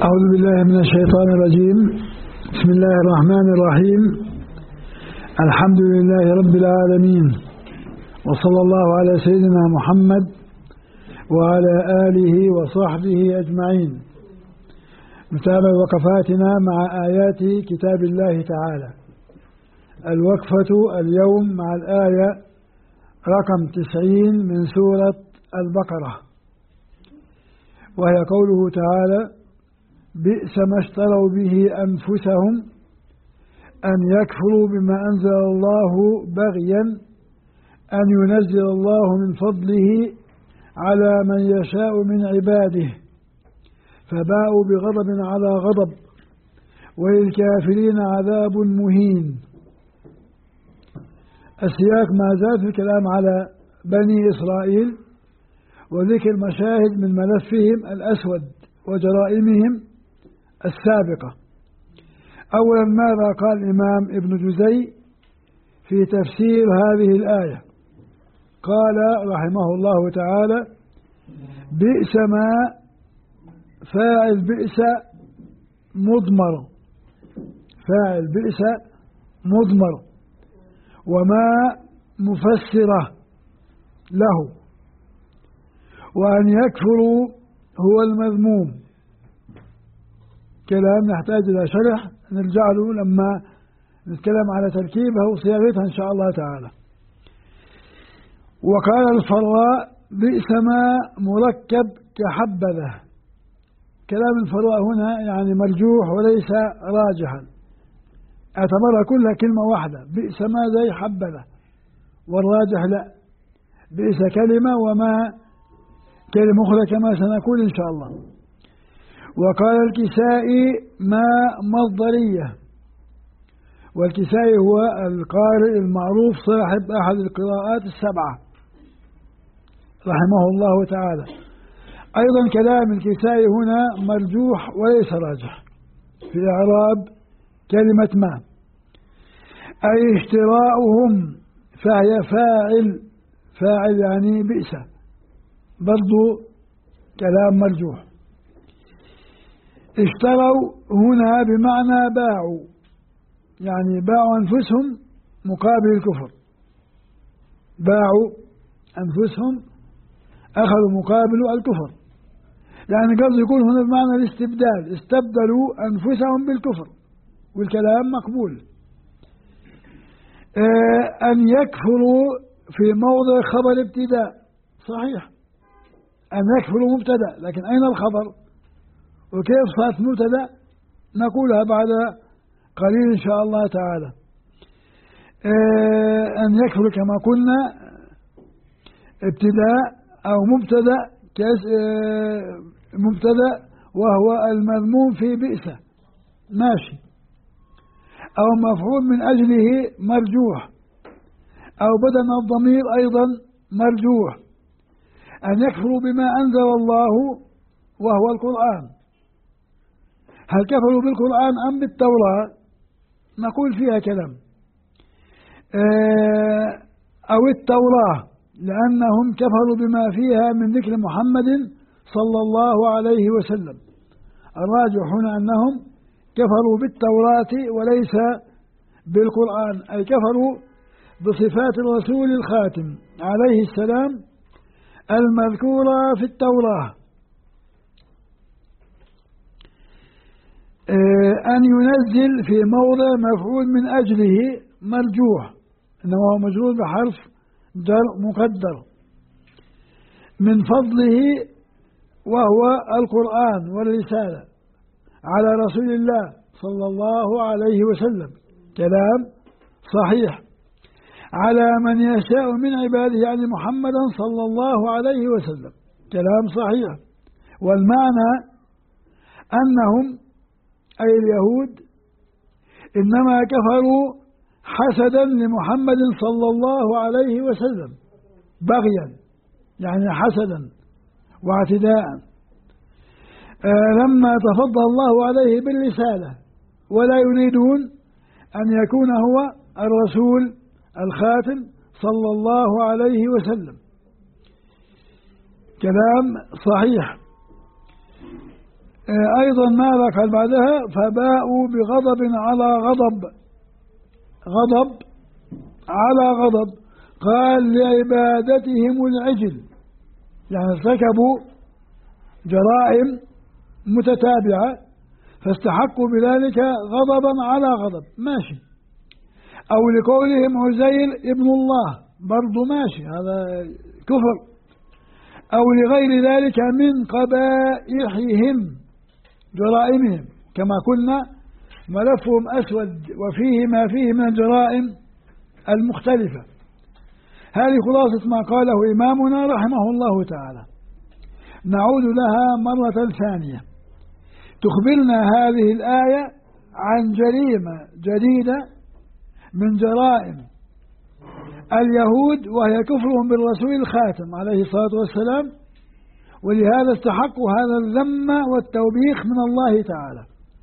أعوذ بالله من الشيطان الرجيم. بسم الله الرحمن الرحيم. الحمد لله رب العالمين، وصلى الله على سيدنا محمد وعلى آله وصحبه أجمعين. نتابع وقفاتنا مع آيات كتاب الله تعالى. الوقفة اليوم مع الآية رقم 90 من سورة البقرة، وهي قوله تعالى: بئس ما اشتروا به أنفسهم أن يكفروا بما أنزل الله بغيا أن ينزل الله من فضله على من يشاء من عباده فباءوا بغضب على غضب وللكافرين عذاب مهين. السياق ما زال في الكلام على بني إسرائيل وذكر مشاهد من ملفهم الأسود وجرائمهم السابقة. أولا، ماذا قال الإمام ابن جزي في تفسير هذه الآية؟ قال رحمه الله تعالى: بئس ما فاعل بئس مضمر، فاعل بئس مضمر، وما مفسرة له، وأن يكفروا هو المذموم. كلام نحتاج إلى شرح نرجع له لما نتكلم على تركيبها وصياغتها إن شاء الله تعالى. وقال الفراء: بئس ما مركب كحبذا. كلام الفراء هنا يعني مرجوح وليس راجحا، اعتبرها كلها كلمة واحدة، بئس ما زي حبذا، والراجح لا، بئس كلمة وما كلمة أخرى كما سنقول إن شاء الله. وقال الكسائي: ما مصدرية. والكسائي هو القارئ المعروف صاحب أحد القراءات السبعة رحمه الله تعالى. أيضا كلام الكسائي هنا مرجوح وليس راجح في إعراب كلمة ما، أي اشتراؤهم، فهي فاعل يعني بئس، برضو كلام مرجوح. اشتروا هنا بمعنى باعوا، يعني باعوا أنفسهم مقابل الكفر، باعوا أنفسهم أخذوا مقابل الكفر، يعني قصد يكون هنا بمعنى الاستبدال، استبدلوا أنفسهم بالكفر، والكلام مقبول. أن يكفروا في موضع خبر ابتداء، صحيح، أن يكفروا مبتدأ، لكن أين الخبر وكيف صارت مبتدأ نقولها بعد قليل إن شاء الله تعالى. أن يكفروا كما قلنا ابتداء أو مبتدأ، مبتدأ وهو المذموم في بئسة ماشي، أو مفعول من أجله مرجوح، أو بدل الضمير أيضا مرجوح. أن يكفروا بما أنزل الله وهو القرآن. هل كفروا بالقرآن أم بالتوراة؟ نقول فيها كلام. أو التوراة، لأنهم كفروا بما فيها من ذكر محمد صلى الله عليه وسلم. الراجح هنا أنهم كفروا بالتوراة وليس بالقرآن، أي كفروا بصفات الرسول الخاتم عليه السلام المذكورة في التوراة. أن ينزل في موضع مفعول من أجله مرجوح، إنما هو مجرور بحرف جر مقدر، من فضله وهو القرآن والرسالة على رسول الله صلى الله عليه وسلم، كلام صحيح، على من يشاء من عباده يعني محمدا صلى الله عليه وسلم، كلام صحيح. والمعنى أنهم أي اليهود إنما كفروا حسدا لمحمد صلى الله عليه وسلم، بغيا يعني حسدا واعتداء، لما تفضل الله عليه بالرسالة، ولا يريدون أن يكون هو الرسول الخاتم صلى الله عليه وسلم، كلام صحيح. أيضا ماذا قال بعدها؟ فباءوا بغضب على غضب، غضب على غضب. قال لعبادتهم العجل، يعني ارتكبوا جرائم متتابعة فاستحقوا بذلك غضبا على غضب، ماشي. أو لقولهم عزير ابن الله، برضو ماشي، هذا كفر. أو لغير ذلك من قبائحهم، جرائمهم، كما قلنا ملفهم أسود وفيه ما فيه من الجرائم المختلفة. هذه خلاصة ما قاله إمامنا رحمه الله تعالى. نعود لها مرة ثانية. تخبرنا هذه الآية عن جريمة جديدة من جرائم اليهود، وهي كفرهم بالرسول الخاتم عليه الصلاة والسلام، ولهذا استحقوا هذا الذم والتوبيخ من الله تعالى.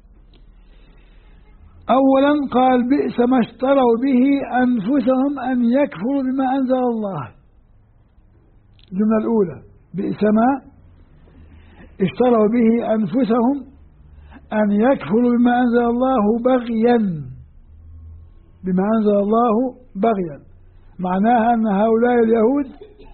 أولا قال بئس ما اشتروا به أنفسهم أن يكفروا بما أنزل الله. الجملة الأولى بئس ما اشتروا به أنفسهم أن يكفروا بما أنزل الله بغيا، بما أنزل الله بغيا، معناها أن هؤلاء اليهود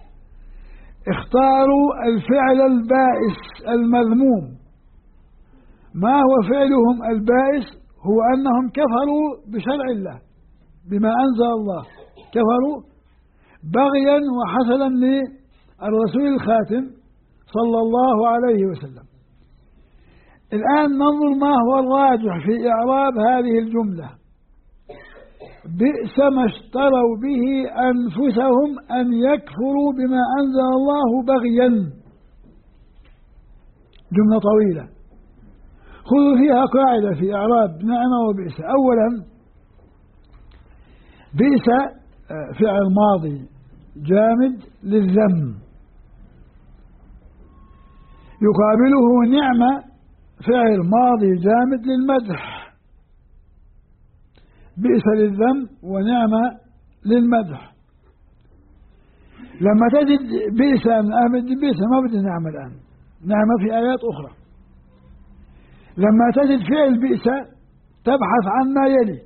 اختاروا الفعل البائس المذموم. ما هو فعلهم البائس؟ هو أنهم كفروا بشرع الله، بما أنزل الله، كفروا بغيا وحسدا للرسول الخاتم صلى الله عليه وسلم. الآن ننظر ما هو الراجح في إعراب هذه الجملة. بئس ما اشتروا به أنفسهم أن يكفروا بما أنزل الله بغيا، جملة طويلة خذوا فيها قاعدة في إعراب نعمة وبئس. أولا بئس فعل ماضي جامد للذم، يقابله نعمة فعل ماضي جامد للمدح. بئس للذم ونعمة للمدح. لما تجد بئس بئس ما بدي نعمة الآن، نعمة في آيات أخرى. لما تجد فعل بئس تبحث عن ما يلي.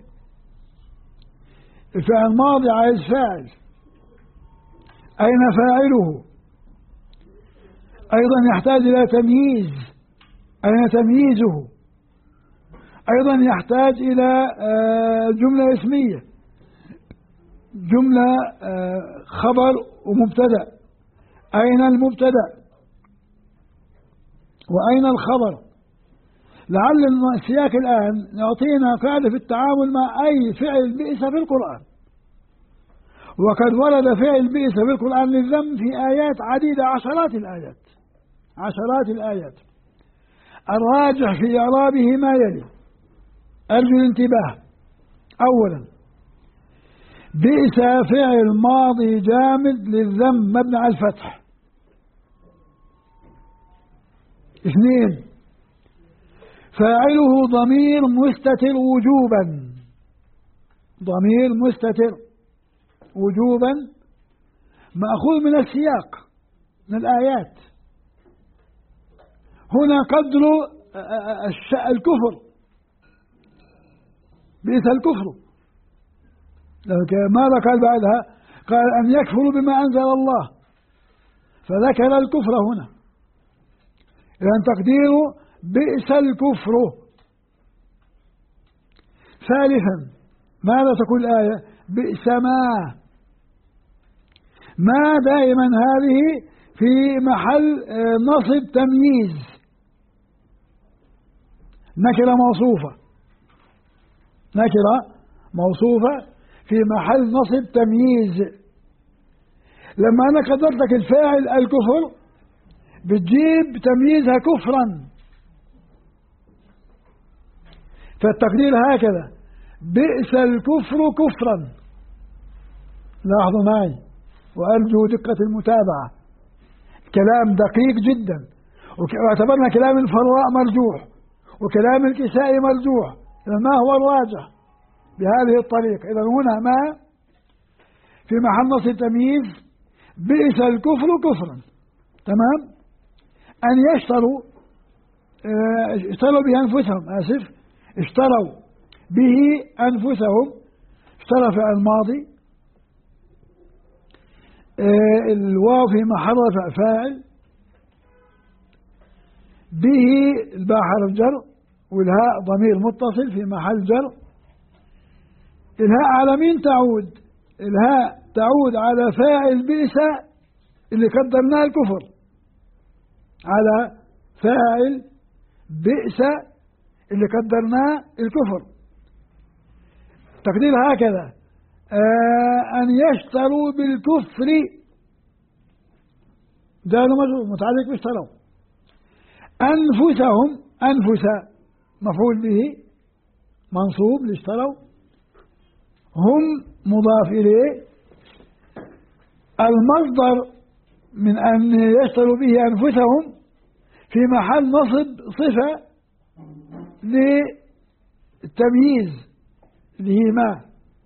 الفعل الماضي عايز فاعل، أين فاعله؟ أيضا يحتاج إلى تمييز، أين تمييزه؟ أيضا يحتاج إلى جملة اسمية، جملة خبر ومبتدأ، أين المبتدأ وأين الخبر؟ لعل السياق الآن يعطينا قاعدة في التعامل مع أي فعل بئس في القرآن. وقد ورد فعل بئس في القرآن للذم في آيات عديدة، عشرات الآيات، عشرات الآيات. الراجح في إعرابه ما يلي، أرجو الانتباه. أولا بئس فعل ماضي جامد للذم مبني على الفتح. اثنين فاعله ضمير مستتر وجوبا، ضمير مستتر وجوبا مأخوذ من السياق من الآيات. هنا قدر الكفر، بئس الكفر. ماذا قال بعدها؟ قال أن يكفروا بما أنزل الله، فذكر الكفر هنا. إذن تقديره بئس الكفر. ثالثا ماذا تقول الآية؟ بئس ما دائما هذه في محل نصب تمييز، نكرة موصوفة، نكرة موصوفة في محل نصب تمييز. لما أنا قدرت لك الفاعل الكفر بتجيب تمييزها كفرا، فالتقدير هكذا بئس الكفر كفرا. لاحظوا معي وأرجو دقة المتابعة، كلام دقيق جدا، واعتبرنا كلام الفراء مرجوح وكلام الكسائي مرجوح. ما هو الراجح بهذه الطريقة؟ إذا هنا ما في محل نصب تمييز، بئس الكفر كفرا، تمام. أن يشتروا اشتروا به أنفسهم، آسف، اشتروا به أنفسهم، اشترى فعل ماضي، الواو في محل رفع فاعل، به الباء حرف جر، والهاء ضمير متصل في محل جر. الهاء على مين تعود؟ الهاء تعود على فاعل بئس اللي قدرناه الكفر، على فاعل بئس اللي قدرناه الكفر. تقدير هكذا: أن يشتروا بالكفر، ده مجرور متعلق باشتروا. أنفسهم، أنفس مفعول به منصوب لاشتروا، هم مضاف إليه. المصدر من أن يشتروا به أنفسهم في محل نصب صفة للتمييز اللي هي ما،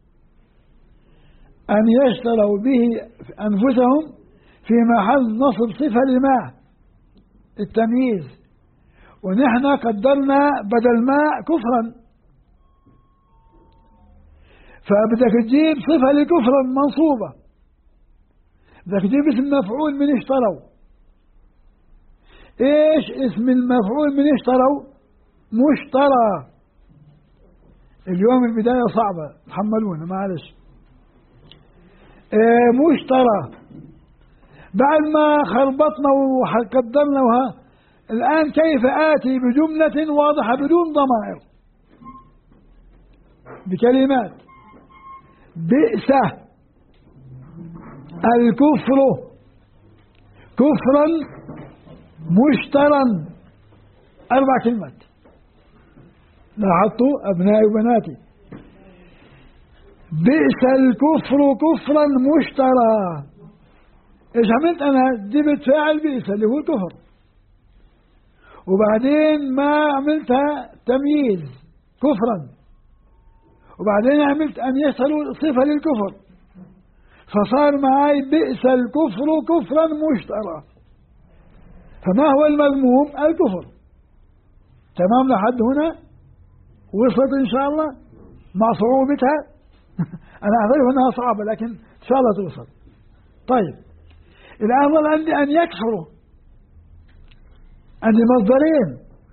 أن يشتروا به أنفسهم في محل نصب صفة لما التمييز، ونحن قدرنا بدل ما كفرا، فبدك تجيب صفة لكفرا منصوبة، بدك تجيب اسم مفعول من اشتروا. ايش اسم المفعول من اشتروا؟ مشترى. اليوم البداية صعبة، تحملونا معلش. مشترى. بعد ما خربطنا وقدرنا الآن كيف آتي بجملة واضحة بدون ضمائر، بكلمات؟ بئس الكفر كفرا مشترا، 4 كلمات. لاحظتوا أبنائي وبناتي؟ بئس الكفر كفرا مشترا. ايش عملت أنا؟ جبت فاعل بئس اللي هو الكفر، وبعدين ما عملتها تمييز كفرا، وبعدين عملت أن يصلوا صفة للكفر، فصار معي بئس الكفر كفرا مشترى. فما هو المذموم؟ الكفر. تمام لحد هنا؟ وصلت إن شاء الله مع صعوبتها. أنا أعرف أنها صعبة لكن إن شاء الله توصل. طيب الآن ظل عندي أن يكفروا، عندي مصدرين،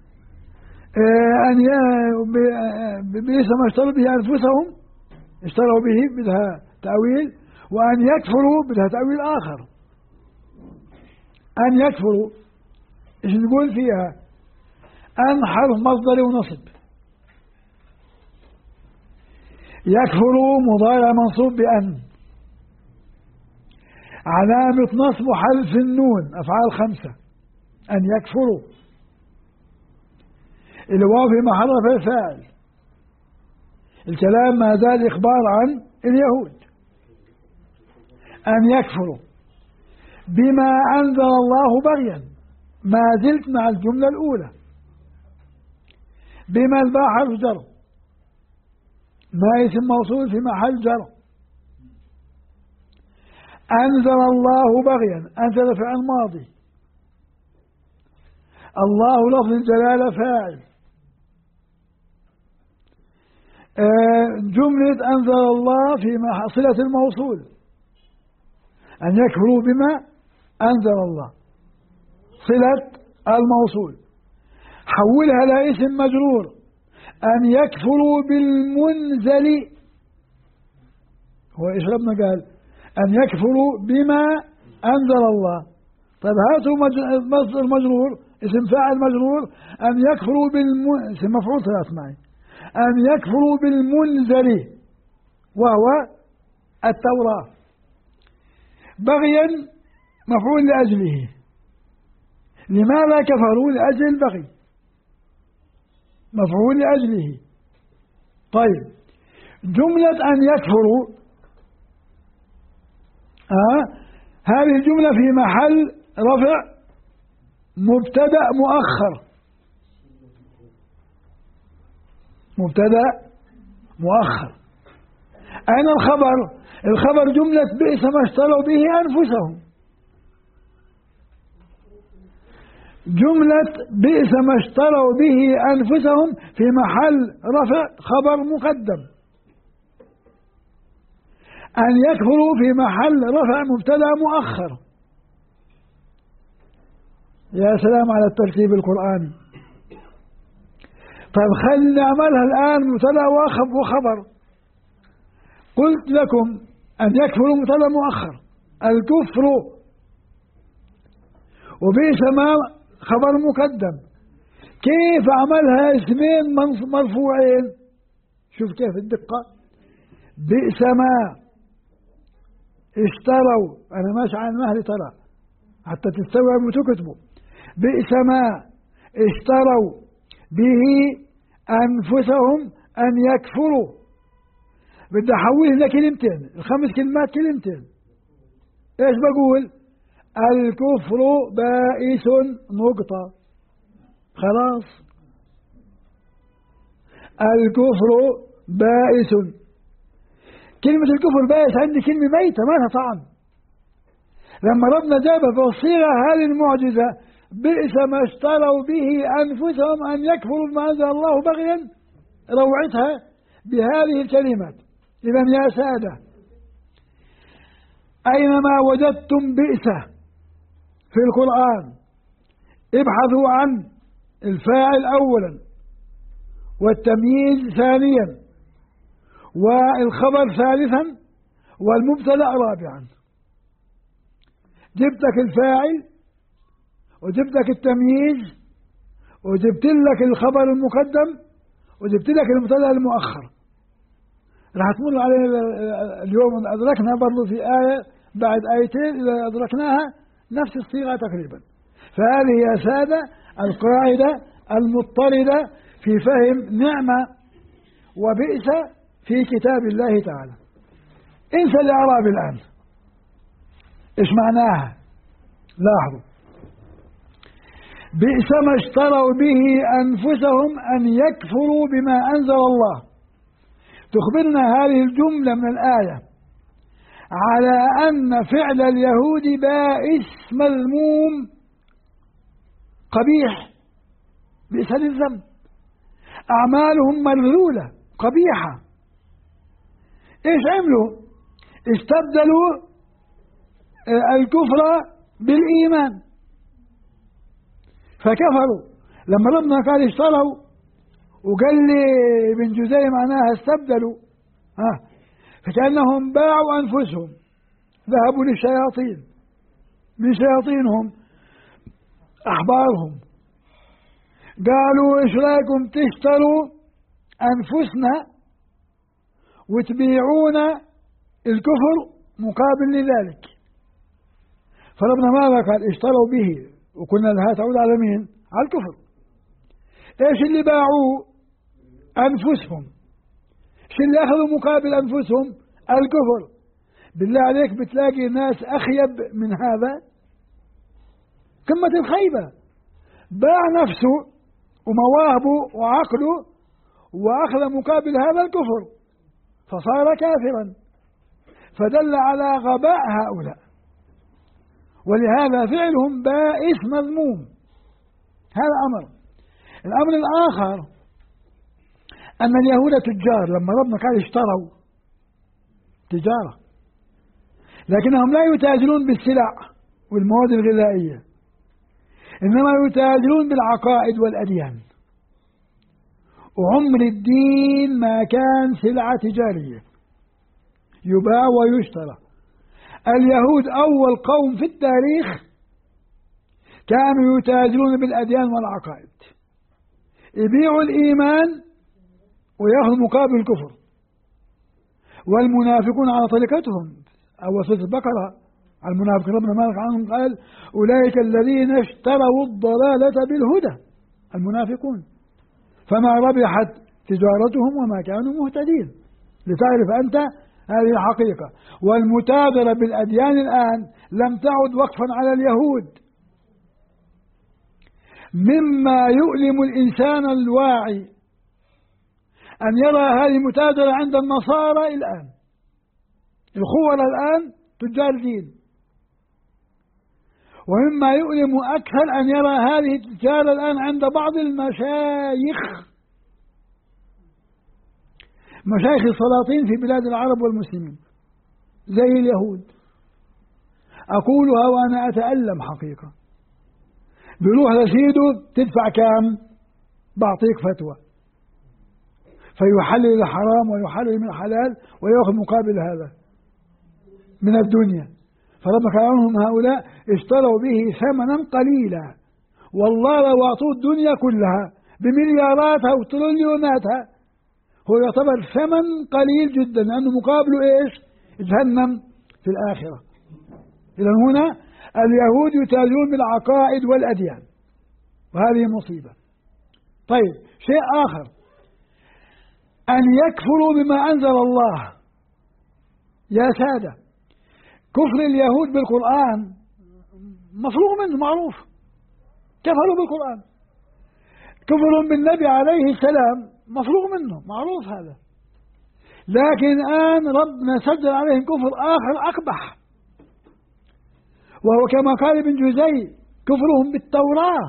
أن بئس ما اشتروا به أنفسهم، اشتروا به بدها تأويل، وأن يكفروا بدها تأويل آخر. أن يكفروا إيش نقول فيها؟ أن حرف مصدر ونصب، يكفروا مضارع منصوب بأن، علامة نصب حذف النون، أفعال 5. أن يكفروا، الواو في محل رفع فاعل، الكلام ما زال إخبار عن اليهود. أن يكفروا بما أنزل الله بغيا، ما زلت مع الجملة الأولى. بما الباء حرف جر، ما اسم موصول في محل جر. أنزل الله بغيا، أنزل فعل ماضي، الله لفظ الجلالة فاعل. جملة أنزل الله في صلة الموصول، أن يكفروا بما أنزل الله صلة الموصول، حولها لاسم مجرور، أن يكفروا بالمنزل. هو إيش ربنا قال؟ أن يكفروا بما أنزل الله. طيب هاتوا مصدر مجرور، اسم فاعل مجرور، أن يكفروا اسم مفعول ثلاث معي، أن يكفروا بالمنزل وهو التوراة. بغيا مفعول لأجله، لماذا كفروا؟ لأجل البغي، مفعول لأجله. طيب جملة أن يكفروا، هذه الجملة في محل رفع مبتدأ مؤخر، مبتدأ مؤخر. أين الخبر؟ الخبر جملة بئس ما اشتروا به أنفسهم. جملة بئس ما اشتروا به أنفسهم في محل رفع خبر مقدم، أن يكفروا في محل رفع مبتدأ مؤخر. يا سلام على الترتيب القرآني. طيب خلينا نعملها الآن مبتدأ وخبر. قلت لكم أن يكفروا مبتدأ مؤخر، الكفر، وبئس ما خبر مقدم. كيف عملها اسمين مرفوعين؟ شوف كيف الدقة. بئس ما اشتروا، أنا ماشي عن مهل ترى حتى تستوعبوا وتكتبوا. بئس ما اشتروا به أنفسهم أن يكفروا. بدي أحول لك كلمتين، الخمس كلمات كلمتين. إيش بقول؟ الكفر بائس نقطة، خلاص. الكفر بائس. كلمة الكفر بائس عندي كلمة ميتة ما لها طعم. لما ربنا جابها في الصيغة هذه المعجزة، بئس ما اشتروا به أنفسهم أن يكفروا بما أنزل الله بغيا، روعتها بهذه الكلمات. إذا يا سادة، أينما وجدتم بئس في القرآن ابحثوا عن الفاعل أولا، والتمييز ثانيا، والخبر ثالثا، والمبتدأ رابعا. جبتك الفاعل وجبت لك التمييز وجبت لك الخبر المقدم وجبت لك المبتدأ المؤخر. راح تمر علينا اليوم أدركنا برضو في آية بعد آيتين إذا أدركناها نفس الصيغة تقريبا. فهذه يا سادة القاعدة المضطردة في فهم نعمة وبئس في كتاب الله تعالى. انسى الإعراب الآن، إيش معناها؟ لاحظوا، بئس ما اشتروا به أنفسهم أن يكفروا بما أنزل الله. تخبرنا هذه الجملة من الآية على أن فعل اليهود بائس مذموم قبيح، بئس للذنب، أعمالهم مذلولة قبيحة. إيش عملوا؟ استبدلوا الكفر بالإيمان فكفروا. لما ربنا قال اشتروا وقال لي ابن جزي معناها استبدلوا، فكأنهم باعوا أنفسهم، ذهبوا للشياطين، من شياطينهم أحبارهم، قالوا إيش رأيكم تشتروا أنفسنا وتبيعونا الكفر مقابل لذلك. فربنا ماذا قال؟ اشتروا به، وكنا لها تعود على مين؟ على الكفر. ايش اللي باعوه؟ أنفسهم. ايش اللي أخذوا مقابل أنفسهم؟ الكفر. بالله عليك بتلاقي ناس أخيب من هذا؟ قمة الخيبة. باع نفسه ومواهبه وعقله وأخذ مقابل هذا الكفر فصار كافرا، فدل على غباء هؤلاء، ولهذا فعلهم بائس مذموم. هذا أمر. الأمر الآخر أن اليهود تجار، لما ربنا قال اشتروا تجارة، لكنهم لا يتاجرون بالسلع والمواد الغذائية، إنما يتاجرون بالعقائد والأديان. وعمر الدين ما كان سلعة تجارية يباع ويشترى. اليهود أول قوم في التاريخ كانوا يتاجرون بالأديان والعقائد، يبيعوا الإيمان ويأخذوا مقابل الكفر. والمنافقون على طريقتهم، أول سورة البقرة على المنافقين ربنا مالك عنهم قال أولئك الذين اشتروا الضلالة بالهدى، المنافقون، فما ربحت تجارتهم وما كانوا مهتدين. لتعرف أنت هذه الحقيقة. والمتاجرة بالأديان الآن لم تعد وقفا على اليهود. مما يؤلم الإنسان الواعي أن يرى هذه المتاجرة عند النصارى الآن. الخورة الآن تجار دين، ومما يؤلم أكثر أن يرى هذه التجارة الآن عند بعض المشايخ، مشايخ السلاطين في بلاد العرب والمسلمين زي اليهود. أقولها وأنا أتألم حقيقة. بيروح لسيده تدفع كام؟ بعطيك فتوى، فيحلل الحرام ويحلل من الحلال ويأخذ مقابل هذا من الدنيا. فربنا قال عنهم هؤلاء اشتروا به ثمنا قليلا، والله لو أعطوه الدنيا كلها بملياراتها وتريليوناتها هو يعتبر ثمن قليل جدا، لأنه مقابله إيش؟ جهنم في الآخرة. إذا هنا اليهود يتاجرون بالعقائد والأديان، وهذه مصيبة. طيب، شيء آخر، أن يكفروا بما أنزل الله. يا سادة، كفر اليهود بالقرآن مفروغ منه، معروف، كفروا بالقرآن. كفرهم بالنبي عليه السلام مفروغ منه، معروف هذا. لكن الآن ربنا سجل عليهم كفر آخر أقبح، وهو كما قال ابن جوزي كفرهم بالتوراة.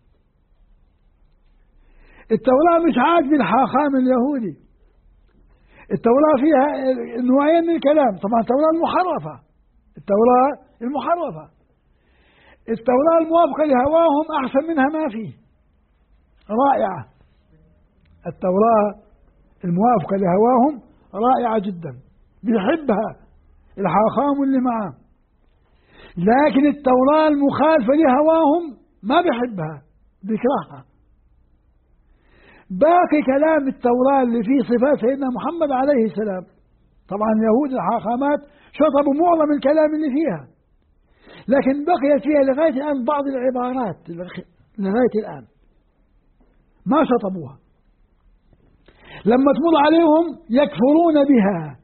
التوراة مش عاجب الحاخام اليهودي. التوراة فيها نوعين من الكلام، طبعا التوراة المحرفة، التوراة المحرفة. التوراة الموافقة لهواهم أحسن منها ما فيه، رائعة. التوراة الموافقة لهواهم رائعة جدا، بيحبها الحاخام اللي معاه. لكن التوراة المخالفة لهواهم ما بيحبها، بيكرهها. باقي كلام التوراة اللي فيه صفات سيدنا محمد عليه السلام، طبعا اليهود الحاخامات شطبوا معظم الكلام اللي فيها، لكن بقيت فيها لغاية الآن بعض العبارات، لغاية الآن ما شطبوها. لما تمر عليهم يكفرون بها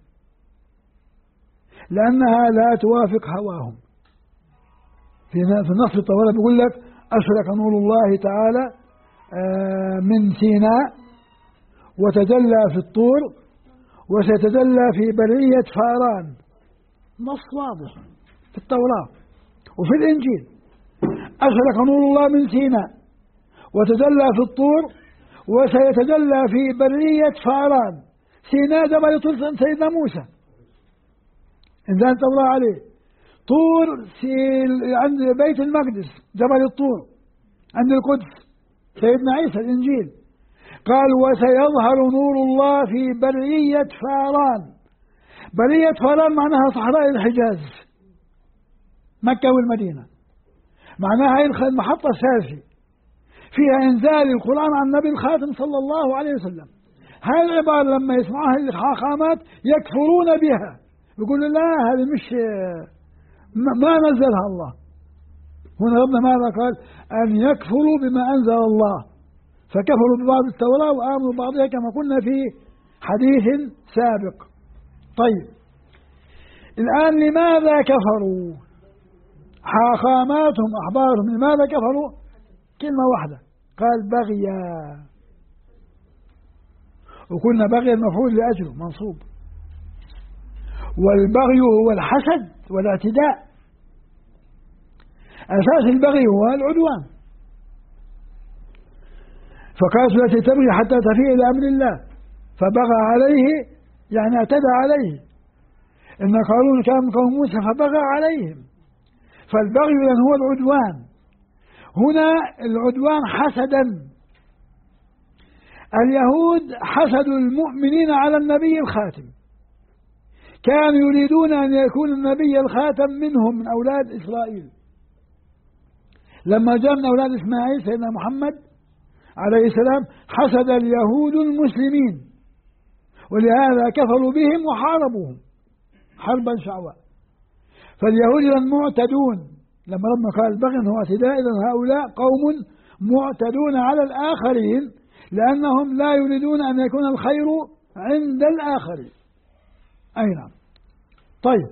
لأنها لا توافق هواهم. في نص التوراة بيقول لك أشرق نور الله تعالى من سيناء وتجلى في الطور وسيتجلى في برية فاران. نص واضح في التوراة وفي الإنجيل. أشرق نور الله من سيناء وتجلى في الطور وسيتجلى في برية فاران. سيناء جبل طور سيدنا موسى إنزال التوراة عليه. طور عند بيت المقدس جبل الطور. عند القدس سيدنا عيسى الإنجيل. قال وسيظهر نور الله في برية فاران. برية فاران معناها صحراء الحجاز، مكة والمدينة، معناها المحطة الثالثة فيها إنزال القرآن عن النبي الخاتم صلى الله عليه وسلم. هاي العبارة لما يسمعوها الحاخامات يكفرون بها، يقولوا لا هذه مش ما نزلها الله. هنا ربنا ماذا قال؟ أن يكفروا بما أنزل الله، فكفروا ببعض التوراة وآمنوا ببعضها كما قلنا في حديث سابق. طيب، الآن لماذا كفروا؟ حاخاماتهم أحبارهم لماذا كفروا؟ كلمة واحدة، قال بغيا. وقلنا بغي المفعول لأجله منصوب، والبغي هو الحسد والاعتداء. أساس البغي هو العدوان. فقالت التي تبغي حتى تفيء إلى أمر الله فبغى عليه، يعني اعتدى عليه. إن قارون كان قوم موسى فبغى عليهم. فالبغي هو العدوان. هنا العدوان حسدا. اليهود حسدوا المؤمنين على النبي الخاتم، كانوا يريدون أن يكون النبي الخاتم منهم من أولاد إسرائيل. لما جاء من أولاد إسماعيل سيدنا محمد عليه السلام حسد اليهود المسلمين، ولهذا كفروا بهم وحاربوهم حربا شعواء. فاليهود إذن معتدون. لما ربنا قال البغي هو اعتداء، إذن هؤلاء قوم معتدون على الآخرين، لأنهم لا يريدون أن يكون الخير عند الآخرين. أي نعم. طيب،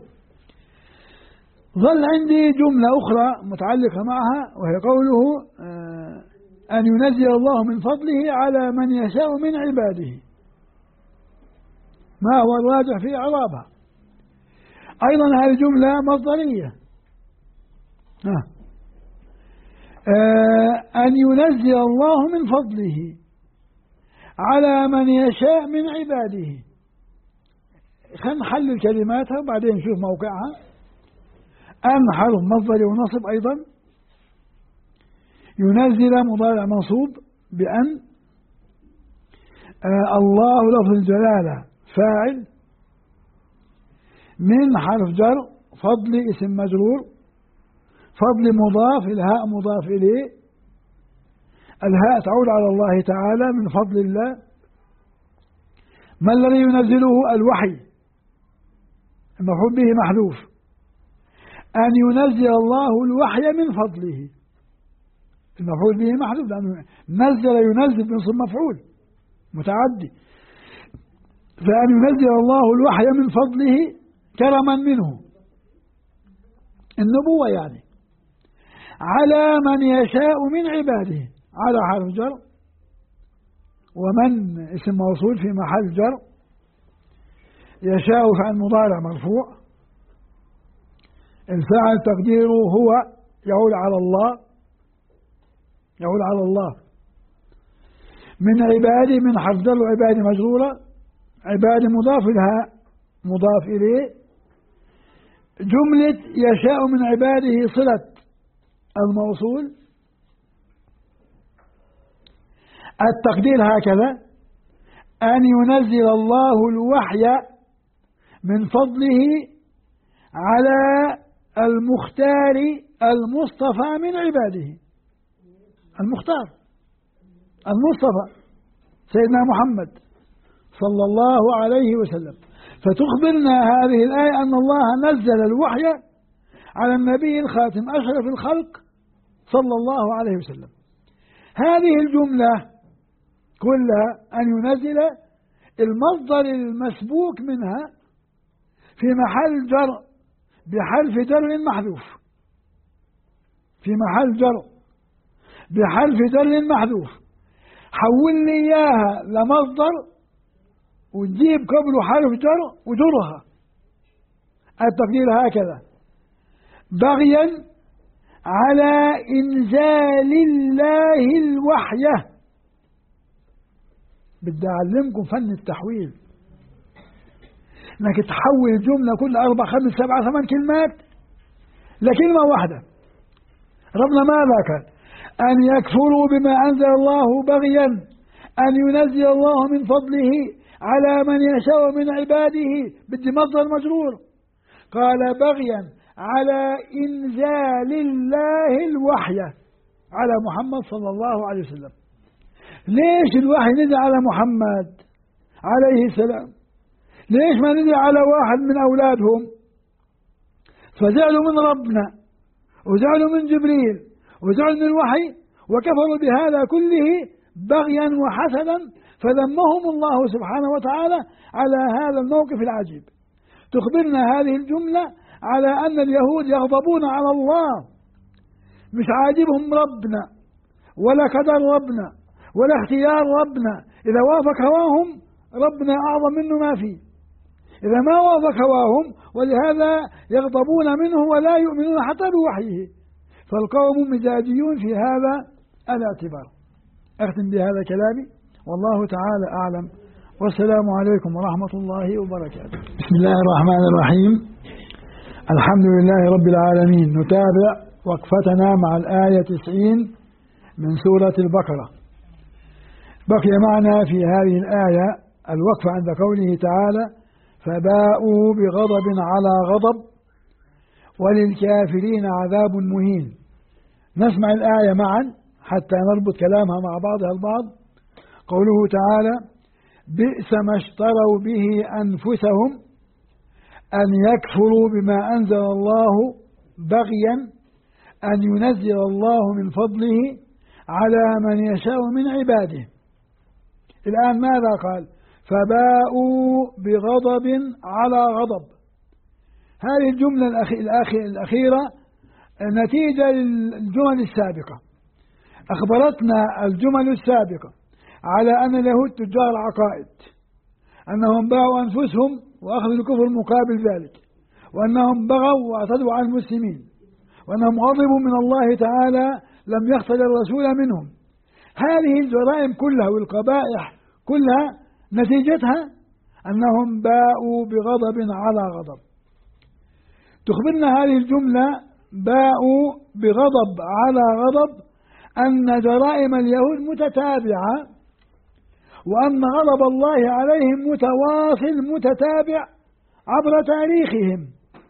ظل عندي جملة أخرى متعلقة معها، وهي قوله أن ينزل الله من فضله على من يشاء من عباده. ما هو الراجح في إعرابها؟ أيضا هذه الجملة مصدرية. أن ينزل الله من فضله على من يشاء من عباده. خلينا نحلل كلماتها وبعدين نشوف موقعها. أن حرف مصدر ونصب أيضا. ينزل مضارع منصوب بأن. الله لفظ الجلالة فاعل. من حرف جر. فضل اسم مجرور. فضل مضاف. الهاء مضاف إليه. الهاء تعود على الله تعالى من فضل الله. ما الذي ينزله؟ الوحي، المفعول به محذوف. أن ينزل الله الوحي من فضله، المفعول به محذوف لأنه نزل ينزل بنصب مفعول متعدي. فأن ينزل الله الوحي من فضله كرما منه، النبوة يعني، على من يشاء من عباده. على حرف جر، ومن اسم موصول في محل جر. يشاء فعل مضارع مرفوع. الفاعل تقديره هو، يعود على الله، يعود على الله. من عباده، من حرف جر وعباده مجرورة. عباده مضاف لها مضاف إليه. جملة يشاء من عباده صلة الموصول. التقدير هكذا: أن ينزل الله الوحي من فضله على المختار المصطفى من عباده. المختار المصطفى سيدنا محمد صلى الله عليه وسلم. فتخبرنا هذه الآية أن الله نزل الوحي على النبي الخاتم أشرف الخلق صلى الله عليه وسلم. هذه الجملة كلها أن ينزل المصدر المسبوك منها في محل جر بحرف جر محذوف، في محل جر بحرف جر محذوف. حول لي إياها لمصدر وتجيب قبله حرف جر وجرها. التقدير هكذا: بغيا على إنزال الله الوحي. بدي أعلمكم فن التحويل، انك تحول الجملة كل 4 5 7 8 كلمات لكلمة واحدة. ربنا ماذا قال؟ أن يكفروا بما أنزل الله بغيا أن ينزل الله من فضله على من يشاء من عباده. بدي مصدر مجرور. قال بغيا على إنزال الله الوحي على محمد صلى الله عليه وسلم. ليش الوحي نزل على محمد عليه السلام؟ ليش ما نزل على واحد من أولادهم؟ فزعلوا من ربنا وزعلوا من جبريل وزعلوا من الوحي وكفروا بهذا كله بغيا وحسدا، فذمهم الله سبحانه وتعالى على هذا الموقف العجيب. تخبرنا هذه الجملة على أن اليهود يغضبون على الله، مش عاجبهم ربنا ولا قدر ربنا ولا اختيار ربنا. إذا وافق هواهم ربنا أعظم منه ما فيه، إذا ما وافق هواهم، ولهذا يغضبون منه ولا يؤمنون حتى بوحيه. فالقوم مزاجيون في هذا الاعتبار. أختم بهذا كلامي والله تعالى أعلم، والسلام عليكم ورحمة الله وبركاته. بسم الله الرحمن الرحيم. الحمد لله رب العالمين. نتابع وقفتنا مع الآية 90 من سورة البقرة. بقي معنا في هذه الآية الوقف عند قوله تعالى: فباءوا بغضب على غضب وللكافرين عذاب مهين. نسمع الآية معا حتى نربط كلامها مع بعضها البعض. قوله تعالى: بئس ما اشتروا به أنفسهم أن يكفروا بما أنزل الله بغيا أن ينزل الله من فضله على من يشاء من عباده. الآن ماذا قال؟ فباءوا بغضب على غضب. هذه الجملة الأخيرة نتيجة للجمل السابقة. أخبرتنا الجمل السابقة على أن اليهود تجار العقائد، أنهم باعوا أنفسهم وأخذوا الكفر مقابل ذلك، وأنهم بغوا واعتدوا على المسلمين، وأنهم غضبوا من الله تعالى لم يقتل الرسول منهم. هذه الجرائم كلها والقبائح كلها نتيجتها أنهم باءوا بغضب على غضب. تخبرنا هذه الجملة باءوا بغضب على غضب أن جرائم اليهود متتابعة، وأن غضب الله عليهم متواصل متتابع عبر تاريخهم.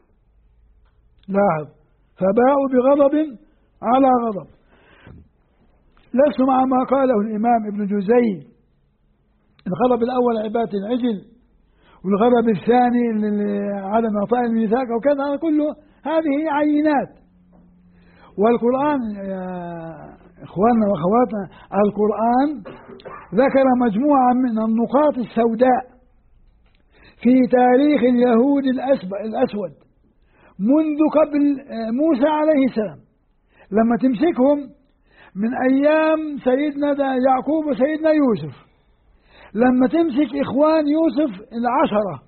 لاحظ، فباءوا بغضب على غضب. لست مع ما قاله الإمام ابن جوزي، الغضب الأول عبادة العجل، والغضب الثاني عدم إعطاء الميثاق وكذا، كله هذه عينات. والقرآن يا إخواننا وأخواتنا، القرآن ذكر مجموعة من النقاط السوداء في تاريخ اليهود الأسود منذ قبل موسى عليه السلام، لما تمسكهم من أيام سيدنا يعقوب وسيدنا يوسف، لما تمسك إخوان يوسف 10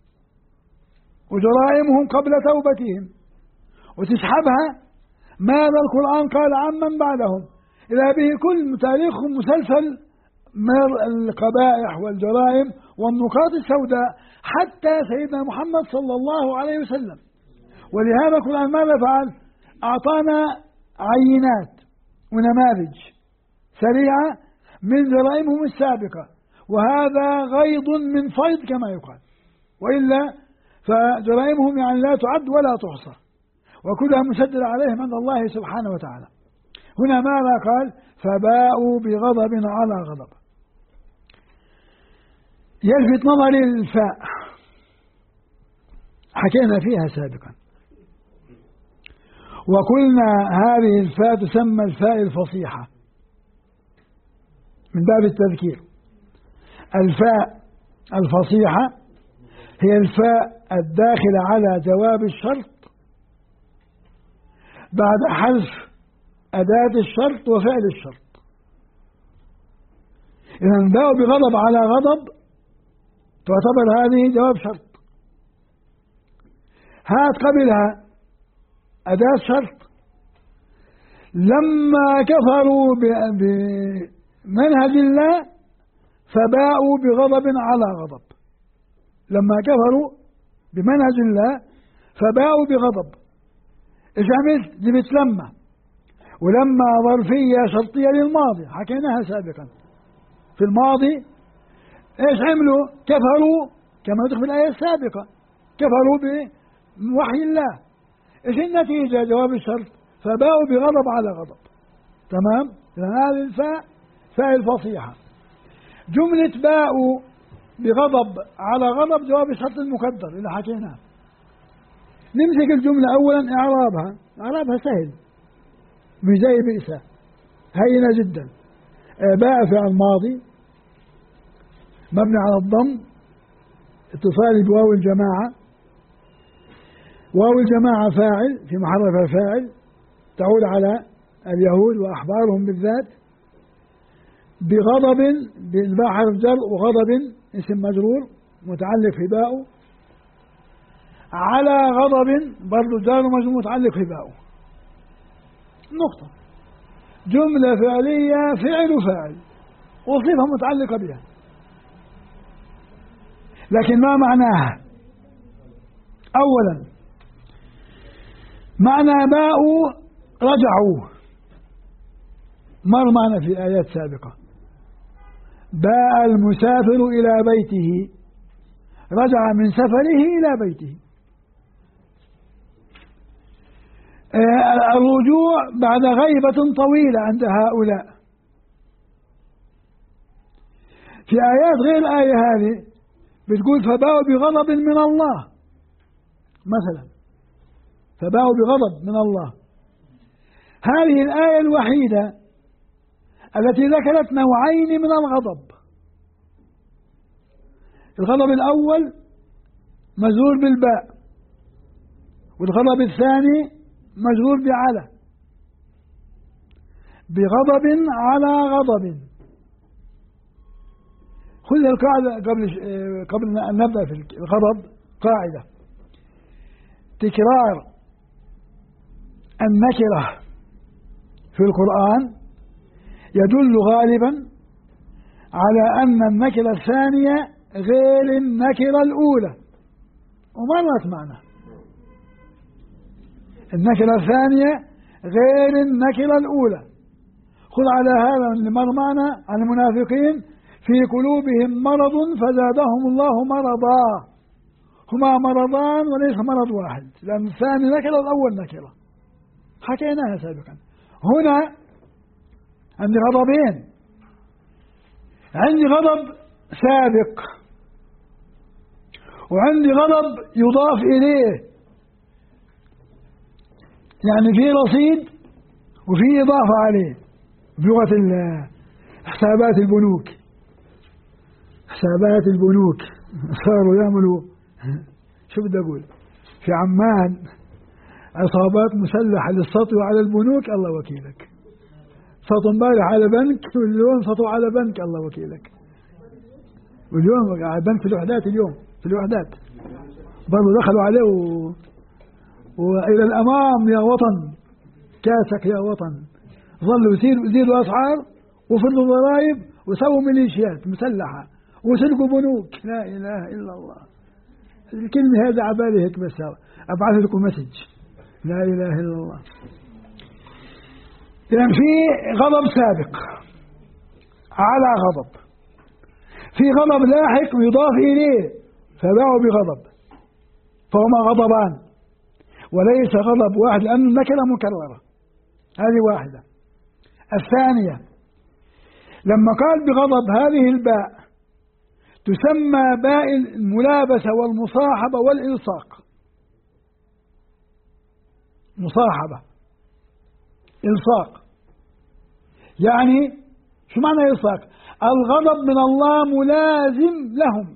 وجرائمهم قبل توبتهم وتسحبها، ماذا القرآن قال عمن بعدهم؟ إذا به كل تاريخهم مسلسل من القبائح والجرائم والنقاط السوداء حتى سيدنا محمد صلى الله عليه وسلم. ولهذا القرآن ماذا فعل؟ أعطانا عينات ونماذج سريعة من جرائمهم السابقة، وهذا غيض من فيض كما يقال، وإلا فجرائمهم يعني لا تعد ولا تحصى، وكلها مسجلة عليهم عند الله سبحانه وتعالى. هنا ماذا قال؟ فباءوا بغضب على غضب. يلفت نظري الفاء، حكينا فيها سابقا وقلنا هذه الفاء تسمى الفاء الفصيحة من باب التذكير. الفاء الفصيحة هي الفاء الداخلة على جواب الشرط بعد حذف أداة الشرط وفعل الشرط. إذا باءوا بغضب على غضب تعتبر هذه جواب شرط، هات قبلها أداة شرط. لما كفروا بمنهج الله فباءوا بغضب على غضب. لما كفروا بمنهج الله فباءوا بغضب. إيش عملت؟ جبت لما، ولما ظرفية شرطية للماضي حكيناها سابقا. في الماضي إيش عملوا؟ كفروا كما ذكر في الآية السابقة، كفروا بوحي الله. إيش النتيجة؟ جواب الشرط، فباءوا بغضب على غضب. تمام؟ إذن هذه الفاء فاء الفصيحة. جملة باءوا بغضب على غضب جواب الشرط المقدر اللي حكيناه. نمسك الجملة أولا إعرابها سهل، مش زي بئس، هينة جدا. باء فعل ماضي مبني على الضم اتصالي بواو الجماعة، واو الجماعة فاعل في محل رفع فاعل تعود على اليهود وأحبارهم بالذات. بغضب بالباء حرف جر، وغضب اسم مجرور متعلق في باء. على غضب برضو جار مجرور متعلق في باء. نقطة. جملة فعلية فعل وفاعل وصفة متعلقة بها، لكن ما معناها؟ أولا معنى باءوا رجعوا، مر معنا في آيات سابقة. باء المسافر إلى بيته، رجع من سفره إلى بيته. الرجوع بعد غيبة طويلة عند هؤلاء. في آيات غير الآية هذه بتقول فباءوا بغضب من الله مثلا، فباءوا بغضب من الله. هذه الآية الوحيدة التي ذكرت نوعين من الغضب. الغضب الأول مجرور بالباء، والغضب الثاني مجرور بعلى. بغضب على غضب. خذ القاعدة قبل أن نبدأ في الغضب، قاعدة: تكرار النكرة في القرآن يدل غالبا على أن النكرة الثانية غير النكرة الأولى، ومرت معنا النكرة الثانية غير النكرة الأولى. خذ على هذا اللي مر معنا عن المنافقين: في قلوبهم مرض فزادهم الله مرضا. هما مرضان وليس مرض واحد، لأن الثاني نكرة والأول نكرة، حكيناها سابقا. هنا عندي غضبين، عندي غضب سابق وعندي غضب يضاف إليه، يعني في رصيد وفي إضافة عليه بلغة حسابات البنوك. حسابات البنوك صاروا يعملوا شو بدي أقول، في عمان عصابات مسلحة للسطو على البنوك، الله وكيلك. سطوا امبارح على بنك واليوم سطوا على بنك، الله وكيلك. واليوم على بنك في الوحدات، اليوم في الوحدات برضو دخلوا عليه وإلى الأمام يا وطن، كاسك يا وطن. ظلوا يزيدوا أسعار وفرضوا ضرائب وسووا ميليشيات مسلحة وسلقوا بنوك. لا إله إلا الله. الكلمة هذا عبالي هيك بس أبعث لكم مسج. لا إله إلا الله. إذن في غضب سابق على غضب، في غضب لاحق ويضاف إليه فباعوا بغضب، فهما غضبان وليس غضب واحد، لأن النكرة مكررة. هذه واحدة. الثانية لما قال بغضب، هذه الباء تسمى باء الملابسة والمصاحبة والإلصاق. مصاحبة، إلصاق، يعني شو معنى إلصاق؟ الغضب من الله ملازم لهم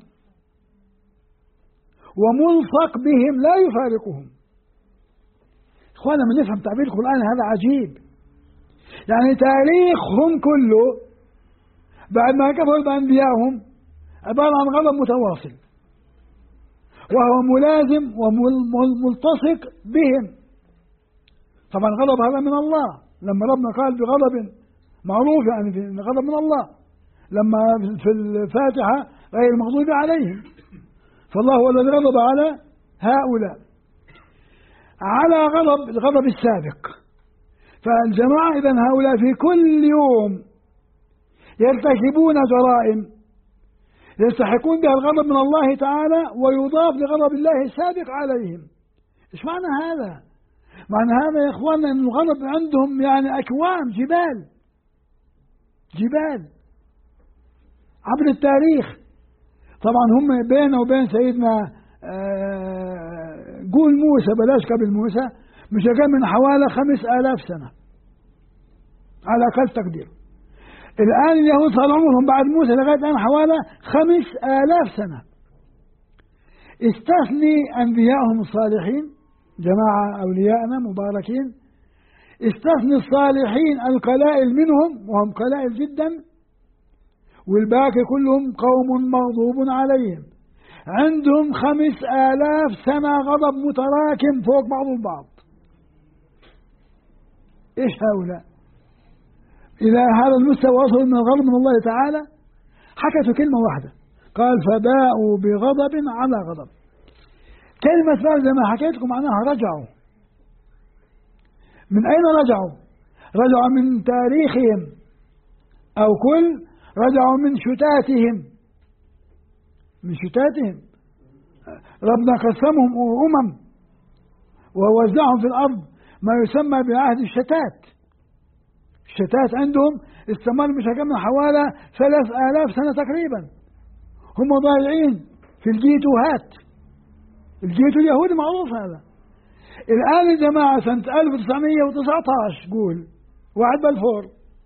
وملصق بهم لا يفارقهم. إخوانا من نفهم تعبير القرآن هذا عجيب. يعني تاريخهم كله بعد ما كفروا بأنبيائهم عبارة عن غضب متواصل، وهو ملازم وملتصق بهم. طبعا الغضب هذا من الله، لما ربنا قال بغضب معروف يعني غضب من الله، لما في الفاتحة غير المغضوب عليهم، فالله هو الذي غضب على هؤلاء على غضب الغضب السابق. فالجماعة إذن هؤلاء في كل يوم يرتكبون جرائم يستحقون بها الغضب من الله تعالى ويضاف لغضب الله السابق عليهم. إيش معنى هذا؟ معنى هذا يا إخواننا أن الغضب عندهم يعني أكوام، جبال عبر التاريخ. طبعا هم بينه وبين سيدنا قول موسى، بلاش قبل موسى، مش أقل من حوالي 5000 سنة على أقل تقدير. الآن اليهود صار عمرهم بعد موسى لغاية الآن حوالي 5000 سنة. استثني أنبيائهم الصالحين، جماعة أولياءنا مباركين، استثني الصالحين القلائل منهم وهم قلائل جدا، والباقي كلهم قوم مغضوب عليهم، عندهم 5000 سنة غضب متراكم فوق بعض البعض. إيش هؤلاء؟ إلى هذا المستوى وصلوا من الغضب من الله تعالى. حكته كلمة واحدة، قال فباءوا بغضب على غضب. كلمة باء زي ما حكيتكم معناها رجعوا. من أين رجعوا؟ رجعوا من تاريخهم، أو كل رجعوا من شتاتهم. من شتاتهم ربنا قسمهم ووزعهم في الأرض ما يسمى بعهد الشتات. الشتات عندهم استمر مش أقل من حوالي 3000 سنة تقريبا. هم ضايعين في الجيتوهات. الجيتو اليهودي معروف هذا. الآن يا جماعة سنة 1919 قول وعد بلفور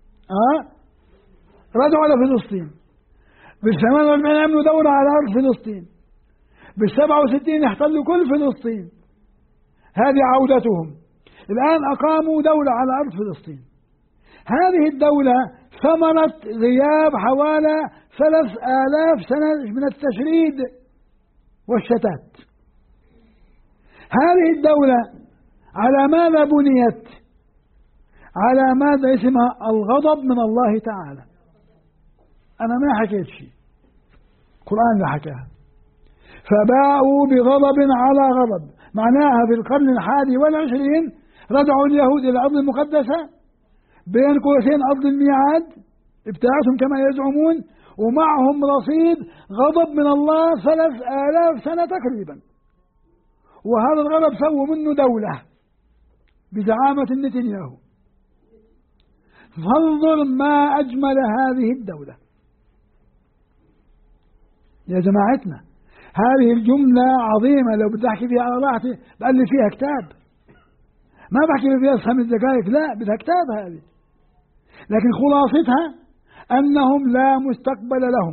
رجعوا على فلسطين. بال48 عملوا دورة على أرض فلسطين. بال67 احتلوا كل فلسطين. هذه عودتهم. الآن أقاموا دولة على أرض فلسطين. هذه الدولة ثمرت غياب حوالي 3000 سنة من التشريد والشتات. هذه الدولة على ماذا بنيت؟ على ماذا اسمها الغضب من الله تعالى. أنا ما حكيت شيء، القرآن اللي حكاها. فباءوا بغضب على غضب، معناها في القرن 21 رجعوا اليهود إلى الأرض المقدسة بين قوسين أرض الميعاد ابتاعتهم كما يزعمون، ومعهم رصيد غضب من الله 3000 سنة تقريبا، وهذا الغضب سووا منه دولة بزعامة نتنياهو. فانظر ما أجمل هذه الدولة يا جماعتنا. هذه الجملة عظيمة، لو بدي أحكي فيها على راحتي بألف فيها كتاب، ما بحكي فيها 5 دقائق، لا بدها كتاب هذه. لكن خلاصتها أنهم لا مستقبل لهم.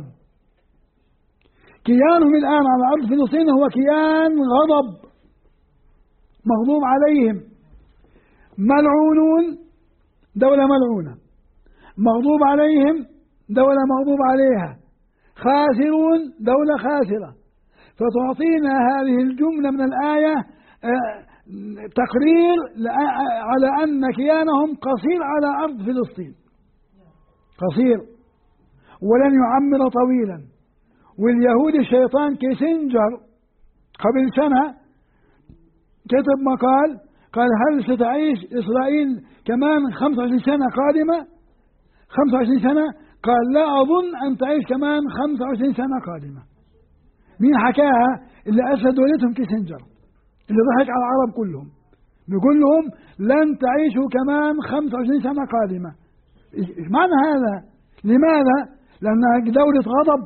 كيانهم الآن على أرض فلسطين هو كيان غضب، مغضوب عليهم، ملعونون، دولة ملعونة، مغضوب عليهم، دولة مغضوب عليها، خاسرون، دولة خاسرة. فتعطينا هذه الجملة من الآية تقرير على أن كيانهم قصير على أرض فلسطين، قصير ولن يعمر طويلا. واليهود الشيطان كيسنجر قبل سنة كتب مقال قال هل ستعيش إسرائيل كمان 25 سنة قادمة؟ 25 سنة؟ قال لا أظن أن تعيش كمان 25 سنة قادمة. مين حكاها؟ اللي أسد دولتهم كيسنجر، اللي ضحك على العرب كلهم، بيقول لهم لن تعيشوا كمان 25 سنة قادمة. إيش معنى هذا؟ لماذا؟ لأنها دولة غضب،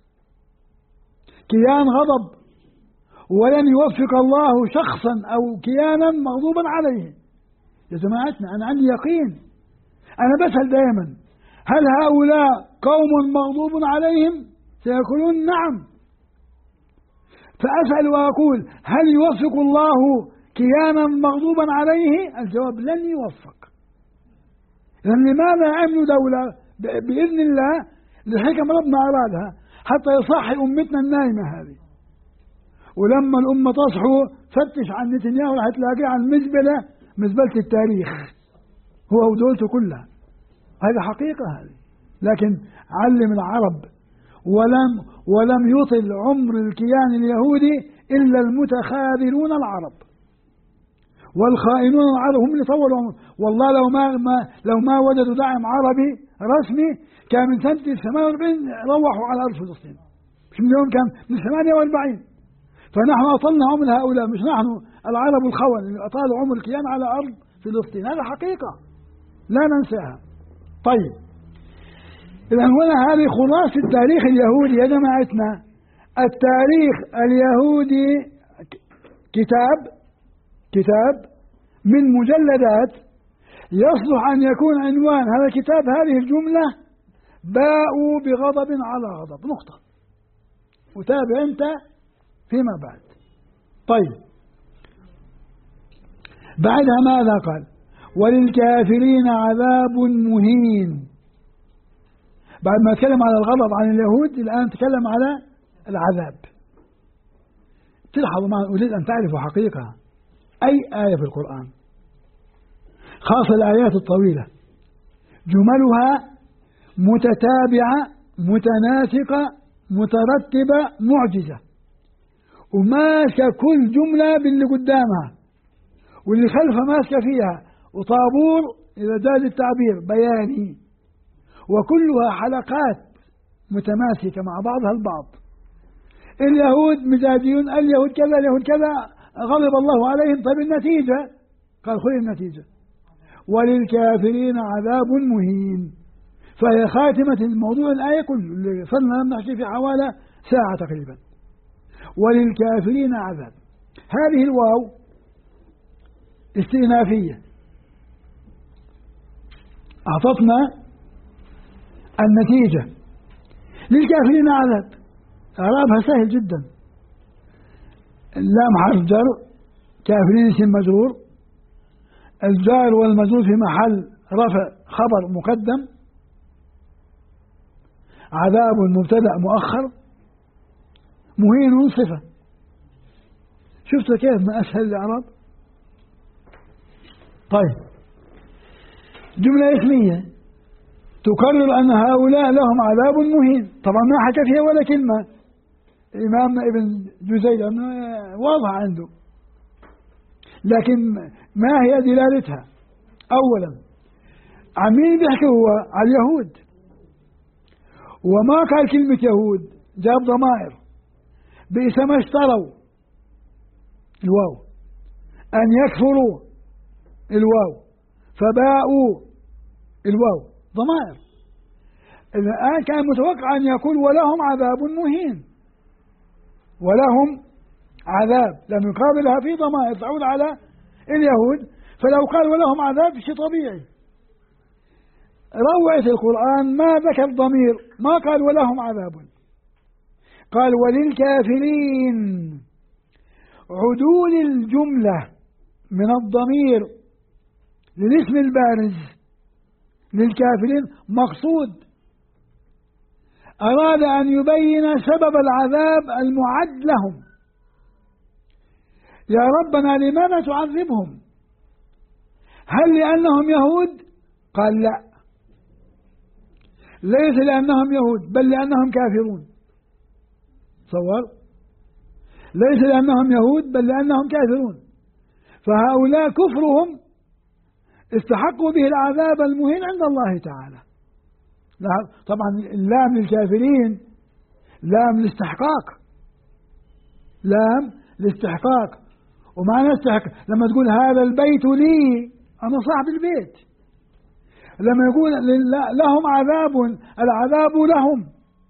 كيان غضب، ولن يوفق الله شخصا أو كيانا مغضوبا عليه. يا جماعتنا أنا عندي يقين، أنا بسأل دائما هل هؤلاء قوم مغضوب عليهم؟ سيقولون نعم. فأسأل وأقول هل يوفق الله كيانا مغضوبا عليه؟ الجواب لن يوفق. لأن لماذا عملوا دولة بإذن الله لحكم ربنا أرادها حتى يصحي أمتنا النايمة هذه. ولما الأمة تصحو فتش عن نتنياهو راح تلاقيه عن مزبلة التاريخ، هو ودولته كلها. هذه حقيقة هذه. لكن علم العرب ولم يطل عمر الكيان اليهودي إلا المتخاذلون العرب والخائنون العرب هم اللي طولوا عمر. والله لو ما وجدوا دعم عربي رسمي كان من سنة 48 روحوا على أرض فلسطين، مش من اليوم، كان من 48. فنحن أطلنا عمر هؤلاء، مش نحن العرب الخون اللي أطالوا عمر الكيان على أرض فلسطين. هذا حقيقة لا ننساها. طيب إذن هنا هذه خلاصة التاريخ اليهودي يا جماعتنا. التاريخ اليهودي كتاب من مجلدات يصلح أن يكون عنوان هذا الكتاب هذه الجملة: باءوا بغضب على غضب، نقطة. وتابع أنت فيما بعد. طيب بعدها ماذا قال؟ وللكافرين عذاب مهين. بعد ما تكلم على الغضب عن اليهود الآن تكلم على العذاب. تلاحظوا معي، أريد أن تعرفوا حقيقة أي آية في القرآن، خاصة الآيات الطويلة، جملها متتابعة متناسقة مترتبة معجزة، وماسكة كل جملة باللي قدامها واللي خلفها ماسكة فيها، وطابور إذا جاز التعبير بياني، وكلها حلقات متماسكة مع بعضها البعض. اليهود مزاجيون، اليهود كذا، اليهود كذا، غضب الله عليهم. طيب النتيجة؟ قال خذ النتيجة: وللكافرين عذاب مهين. فهي خاتمة الموضوع الآية كله اللي صرنا نحكي في حوالي ساعة تقريبا. وللكافرين عذاب. هذه الواو استئنافية أعطتنا النتيجة. للكافرين عذاب، إعرابها سهل جدا. اللام حرف جر، كافرين اسم مجرور، الجار والمجرور في محل رفع خبر مقدم، عذاب مبتدأ مؤخر، مهين صفة. شفت كيف ما أسهل الإعراب؟ طيب جملة اسمية تقرر أن هؤلاء لهم عذاب مهين. طبعا ما حكى فيها ولا كلمة إمامنا ابن جزي لأنه واضح عنده، لكن ما هي دلالتها؟ أولا عن مين بيحكي؟ هو على اليهود، وما قال كلمة يهود، جاب ضمائر بئس ما اشتروا الواو أن يكفروا الواو فباءوا الواو ضمائر. الآن كان متوقع أن يقول ولهم عذاب مهين، ولهم عذاب لم يقابلها في ضمائر تعود على اليهود، فلو قال ولهم عذاب شيء طبيعي. روعة القرآن ما ذكر ضمير، ما قال ولهم عذاب، قال وللكافرين. عدول الجملة من الضمير للاسم البارز للكافرين مقصود، أراد أن يبين سبب العذاب المعد لهم. يا ربنا لماذا تعذبهم؟ هل لأنهم يهود؟ قال لا، ليس لأنهم يهود بل لأنهم كافرون. تصور، ليس لأنهم يهود بل لأنهم كافرون، فهؤلاء كفرهم استحقوا به العذاب المهين عند الله تعالى. طبعا اللام للكافرين لام الاستحقاق، لام الاستحقاق. ومعنى استحقاق لما تقول هذا البيت لي، أنا صاحب البيت. لما يقول لهم عذاب، العذاب لهم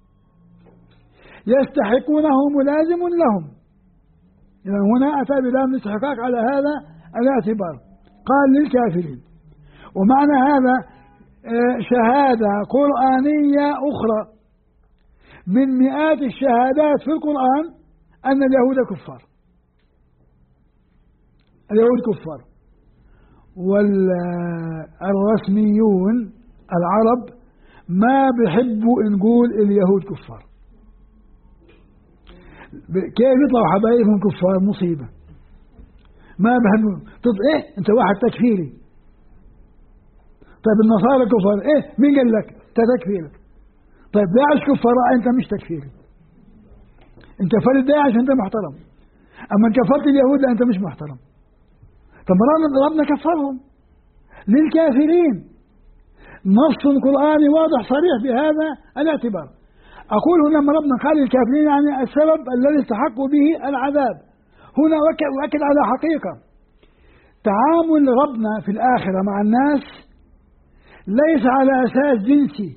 يستحقونه ملازم لهم. إذا هنا أتى بلام الاستحقاق على هذا الاعتبار، قال للكافرين. ومعنى هذا شهادة قرآنية أخرى من مئات الشهادات في القرآن أن اليهود كفار، اليهود كفار. والرسميون العرب ما بيحبوا نقول اليهود كفار، كيف يطلعوا حبايبهم كفار؟ مصيبة. ما بيحبوا إيه أنت واحد تكفيري. طيب النصارى كفار، إيه مين قال لك؟ أنت تكفيرك. طيب داعش كفار، أنت مش تكفيري. أنت كفرت داعش أنت محترم، أما إن كفرت اليهود لا أنت مش محترم. طب ربنا كفرهم للكافرين، نص قرآني واضح صريح بهذا الاعتبار. أقول هنا لما ربنا قال للكافرين يعني السبب الذي استحقوا به العذاب، هنا وأكد على حقيقة تعامل ربنا في الآخرة مع الناس ليس على أساس جنسي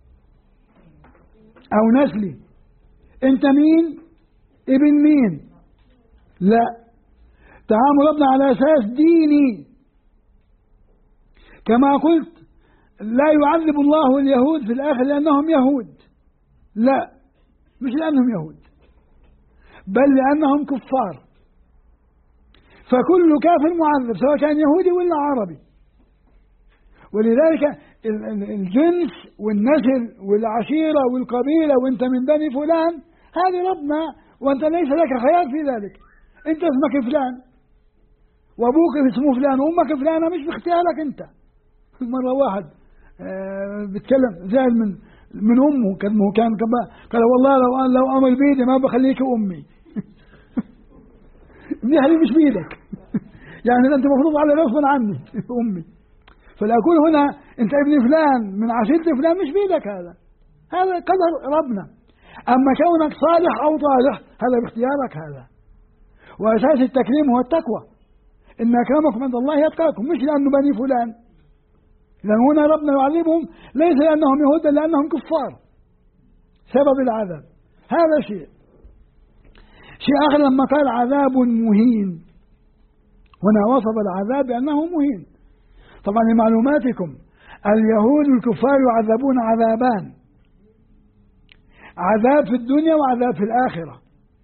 أو نسلي، أنت مين ابن مين، لا، تعامل ربنا على أساس ديني. كما قلت لا يعذب الله اليهود في الآخر لأنهم يهود، لا، مش لأنهم يهود بل لأنهم كفار، فكل كافر معذب سواء كان يهودي ولا عربي. ولذلك الجنس والنسل والعشيرة والقبيلة وانت من بني فلان هذه ربنا، وانت ليس لك خيار في ذلك. انت اسمك فلان وابوك اسمه فلان وامك فلانة، مش باختيارك انت. مرة واحد بيتكلم زعل من امه، كان قال والله لو امر بيدي ما بخليك امي. دي مش بيدك. يعني انت مفروض على غصبا عني امي. فالأقول هنا انت ابن فلان من عشيرة فلان مش بيدك، هذا قدر ربنا. اما كونك صالح او طالح هذا باختيارك هذا. واساس التكريم هو التقوى، ان اكرمكم عند الله يتقاكم، مش لانه بني فلان. لان هنا ربنا يعذبهم ليس لانهم يهود بل لانهم كفار، سبب العذاب هذا شيء اخر. لما قال عذاب مهين هنا وصف العذاب بانه مهين. طبعا لمعلوماتكم اليهود الكفار يعذبون عذابان، عذاب في الدنيا وعذاب في الآخرة.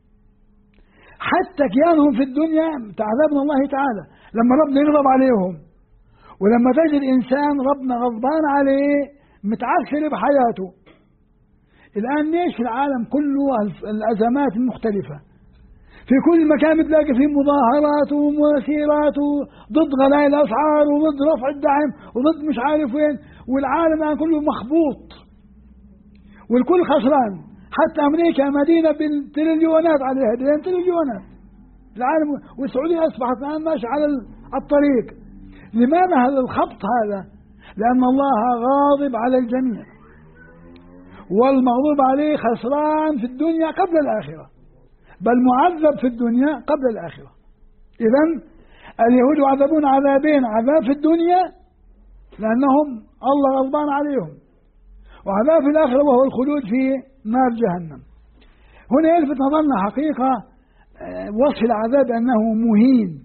حتى كيانهم في الدنيا تعذب من الله تعالى لما ربنا يغضب عليهم، ولما تجد إنسان ربنا غضبان عليه متعثر بحياته. الآن ليش في العالم كله الأزمات المختلفة؟ في كل مكان بتلاقي فيه مظاهرات ومسيرات ضد غلاء الأسعار وضد رفع الدعم وضد مش عارف وين، والعالم يعني كله مخبوط والكل خسران. حتى أمريكا مدينة بالتريليونات عليها، 2 تريليونات العالم، والسعودية أصبحت الآن ماشية على الطريق. لماذا هذا الخبط هذا؟ لأن الله غاضب على الجميع، والمغضوب عليه خسران في الدنيا قبل الآخرة، بل معذب في الدنيا قبل الآخرة. إذن اليهود يعذبون عذابين: عذاب في الدنيا لأنهم الله غضبان عليهم، وعذاب في الآخرة وهو الخلود في نار جهنم. هنا يلفت نظرنا حقيقة وصف العذاب أنه مهين،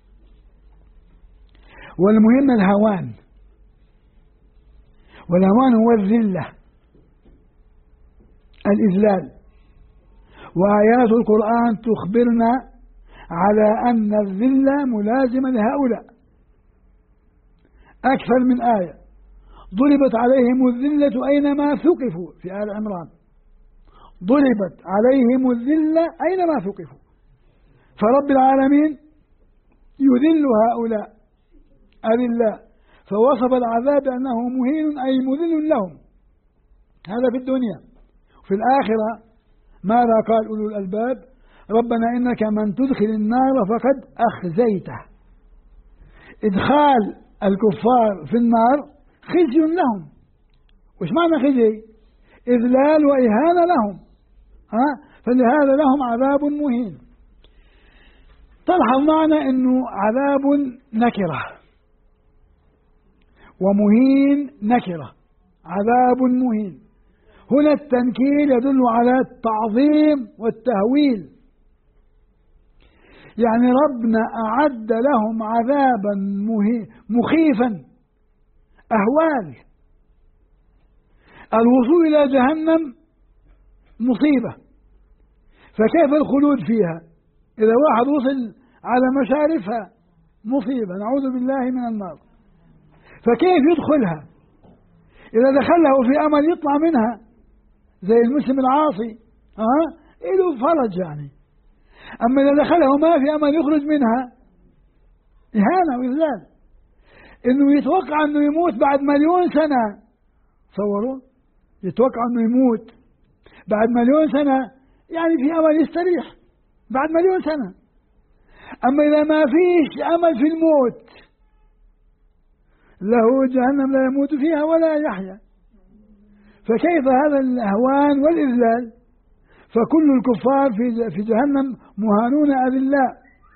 والمهين الهوان، والهوان هو الذلة، الإذلال. وآيات القرآن تخبرنا على أن الذلة ملازمة لهؤلاء أكثر من آية. ضربت عليهم الذلة أينما ثقفوا في آل عمران، ضربت عليهم الذلة أينما ثقفوا، فرب العالمين يذل هؤلاء أذلاء، فوصف العذاب أنه مهين أي مذل لهم. هذا في الدنيا. في الآخرة ماذا قال أولو الألباب؟ ربنا إنك من تدخل النار فقد أخزيته. إدخال الكفار في النار خزي لهم. وش معنى خزي؟ إذلال وإهانة لهم، فلهذا لهم عذاب مهين. تلحظ معنا أنه عذاب نكرة ومهين نكرة، عذاب مهين. هنا التنكيل يدل على التعظيم والتهويل، يعني ربنا أعد لهم عذابا مخيفا، أهوال. الوصول إلى جهنم مصيبة، فكيف الخلود فيها؟ إذا واحد وصل على مشارفها مصيبة، نعوذ بالله من النار. فكيف يدخلها؟ إذا دخلها وفي أمل يطلع منها زي المسلم العاصي له فرج يعني. أما إذا دخلها وما في أمل يخرج منها إهانة وإذلال. إنه يتوقع أنه يموت بعد 1,000,000 سنة، تصوروا يتوقع أنه يموت بعد 1,000,000 سنة، يعني في أمل يستريح بعد 1,000,000 سنة. أما إذا ما فيش أمل في الموت له جهنم لا يموت فيها ولا يحيا. فكيف هذا الأهوان والإذلال؟ فكل الكفار في جهنم مهانون أذلاء.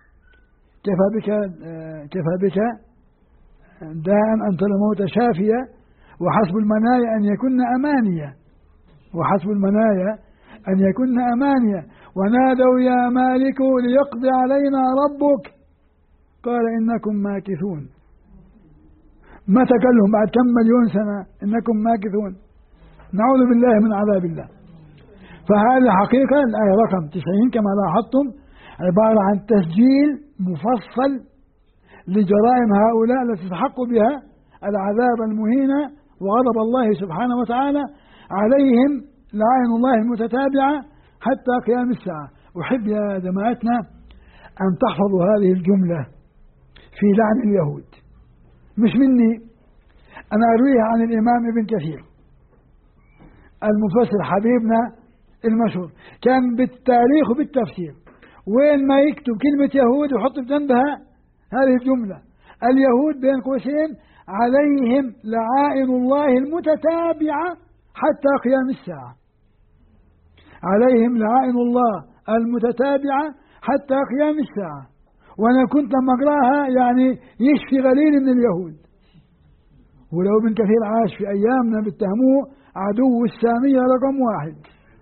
كفى بك داء أن ترى الموت شافية، وحسب المنايا أن يكن أمانية، وحسب المنايا أن يكن أمانية. ونادوا يا مالك ليقضي علينا ربك، قال إنكم ماكثون. متى قال لهم؟ بعد كم 1,000,000 سنة إنكم ماكثون. نعوذ بالله من عذاب الله. فهذه حقيقة الآية رقم 90 كما لاحظتم عبارة عن تسجيل مفصل لجرائم هؤلاء التي تستحق بها العذاب المهين وغضب الله سبحانه وتعالى عليهم لعين الله المتتابعة حتى قيام الساعة. أحب يا جماعتنا أن تحفظوا هذه الجملة في لعن اليهود، مش مني، أنا أرويها عن الإمام ابن كثير المفسر حبيبنا المشهور، كان بالتاريخ وبالتفسير وين ما يكتب كلمة يهود ويحط بجنبها هذه الجملة: اليهود بين قوسين عليهم لعائن الله المتتابعة حتى قيام الساعة. عليهم لعائن الله المتتابعة حتى قيام الساعة. وأنا كنت لما أقرأها يعني يشفي غليل من اليهود. ولو ابن كثير عاش في أيامنا بيتهموه عدو السامية رقم 1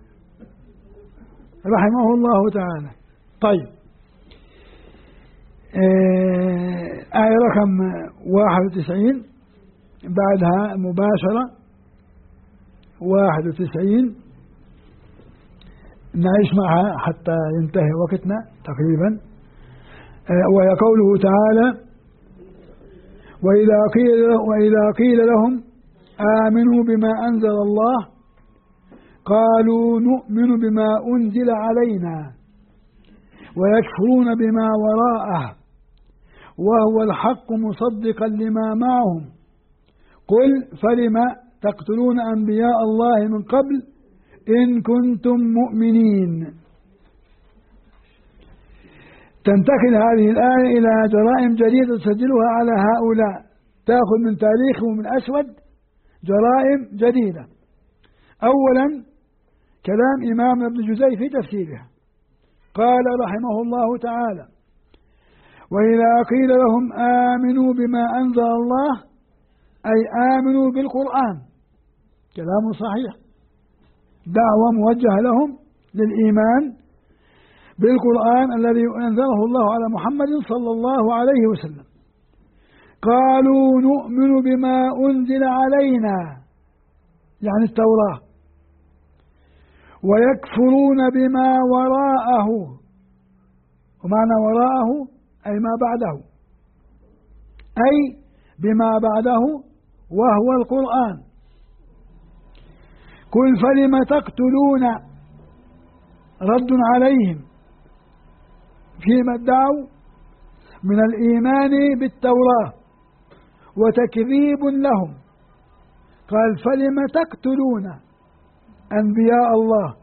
رحمه الله تعالى. طيب، آية رقم 91 بعدها مباشرة 91 نعيش معها حتى ينتهي وقتنا تقريبا. وهي قوله تعالى: وإذا قيل لهم آمنوا بما أنزل الله قالوا نؤمن بما أنزل علينا ويكفرون بما وراءه وهو الحق مصدقا لما معهم قل فلم تقتلون أنبياء الله من قبل إن كنتم مؤمنين. تنتقل هذه الآية إلى جرائم جديدة تسجلها على هؤلاء، تأخذ من تاريخهم الأسود جرائم جديدة. أولا كلام إمام ابن جزي في تفسيرها، قال رحمه الله تعالى: وإذا قيل لهم آمنوا بما أنزل الله أي آمنوا بالقرآن، كلام صحيح، دعوة موجهة لهم للإيمان بالقرآن الذي أنزله الله على محمد صلى الله عليه وسلم. قالوا نؤمن بما أنزل علينا يعني التوراة، ويكفرون بما وراءه، ومعنى وراءه أي ما بعده، أي بما بعده وهو القرآن. قل فلم تقتلون رد عليهم فيما ادعوا من الإيمان بالتوراة وتكذيب لهم. قال فلم تقتلون أنبياء الله،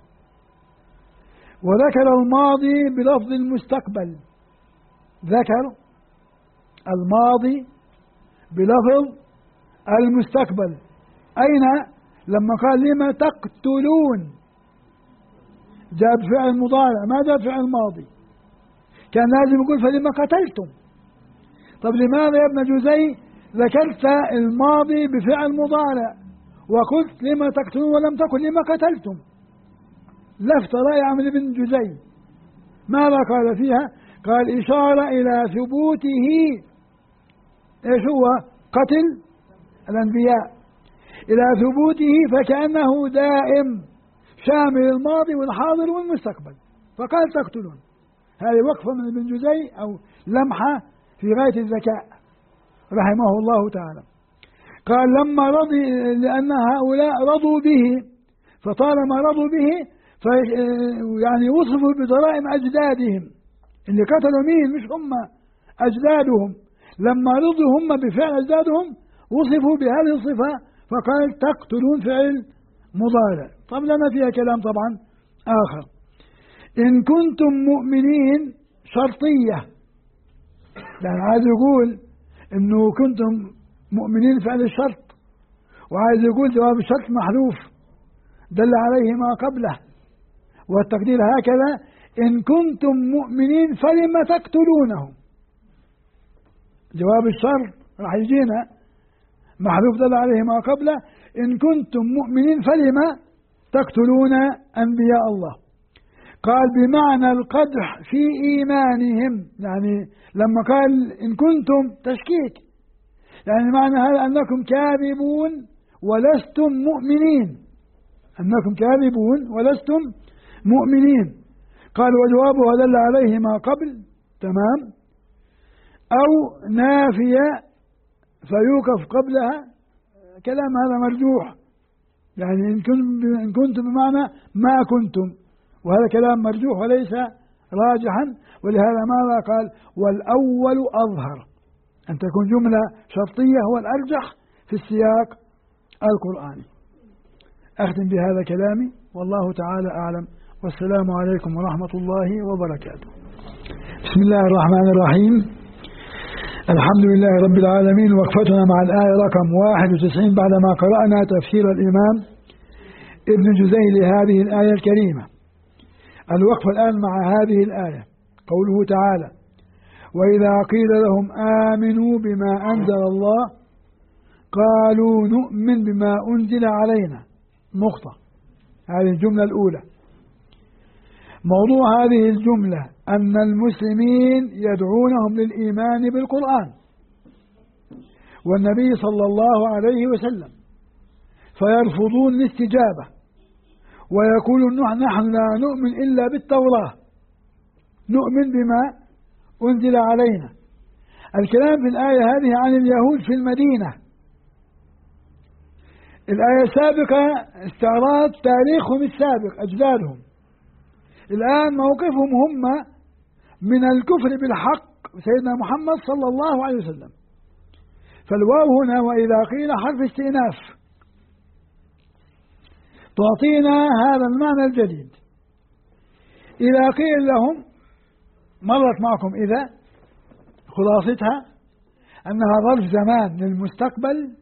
وذكر الماضي بلفظ المستقبل، ذكر الماضي بلفظ المستقبل. أين؟ لما قال لما تقتلون جاء بفعل مضارع، ما جاء بفعل ماضي، كان لازم يقول فلما قتلتم. طب لماذا يا ابن جزي ذكرت الماضي بفعل مضارع وقلت لما تقتلون ولم تقل لما قتلتم؟ لفت رائعة من ابن جزي. ماذا قال فيها؟ قال إشارة إلى ثبوته، إيش هو؟ قتل الأنبياء، إلى ثبوته، فكأنه دائم شامل الماضي والحاضر والمستقبل، فقال تقتلون. هذه وقفة من ابن جزي أو لمحة في غاية الذكاء رحمه الله تعالى. قال لما رضي، لأن هؤلاء رضوا به، فطالما رضوا به يعني وصفوا بجرائم أجدادهم اللي قتلوا مين؟ مش هم أجدادهم. لما رضوا هم بفعل أجدادهم وصفوا بهذه الصفة، فقال تقتلون فعل مضارع. طب لنا فيها كلام طبعا آخر. إن كنتم مؤمنين شرطية، يعني عايز يقول إنه كنتم مؤمنين فعل الشرط، وعايز يقول جواب الشرط محذوف دل عليه ما قبله، والتقدير هكذا: إن كنتم مؤمنين فلم تقتلونهم. جواب الشرط راح يجينا محذوف دل عليه ما قبله: إن كنتم مؤمنين فلم تقتلون أنبياء الله. قال بمعنى القدح في إيمانهم، يعني لما قال إن كنتم تشكيك، يعني معنى هذا أنكم كاذبون ولستم مؤمنين، أنكم كاذبون ولستم مؤمنين. قال وجوابها دل عليه ما قبل، تمام، أو نافية فيوقف قبلها، كلام هذا مرجوح، يعني إن كنتم بمعنى ما كنتم، وهذا كلام مرجوح وليس راجحا. ولهذا ماذا قال؟ والأول أظهر، أن تكون جملة شرطية هو الأرجح في السياق القرآني. أختم بهذا كلامي، والله تعالى أعلم، والسلام عليكم ورحمة الله وبركاته. بسم الله الرحمن الرحيم. الحمد لله رب العالمين. وقفتنا مع الآية رقم 91 بعدما قرأنا تفسير الإمام ابن جزي لهذه الآية الكريمة. الوقفة الآن مع هذه الآية، قوله تعالى: وإذا قيل لهم آمنوا بما أنزل الله قالوا نؤمن بما أنزل علينا. نقطة. هذه الجملة الأولى. موضوع هذه الجملة أن المسلمين يدعونهم للإيمان بالقرآن والنبي صلى الله عليه وسلم، فيرفضون الاستجابة ويقولون نحن لا نؤمن إلا بالتوراة، نؤمن بما أنزل علينا. الكلام في الآية هذه عن اليهود في المدينة. الآية السابقة استعراض تاريخهم السابق، أجدادهم. الآن موقفهم هم من الكفر بالحق سيدنا محمد صلى الله عليه وسلم. فالواو هنا وإذا قيل حرف استئناف تعطينا هذا المعنى الجديد. إذا قيل لهم، مرت معكم إذا، خلاصتها أنها ظرف زمان للمستقبل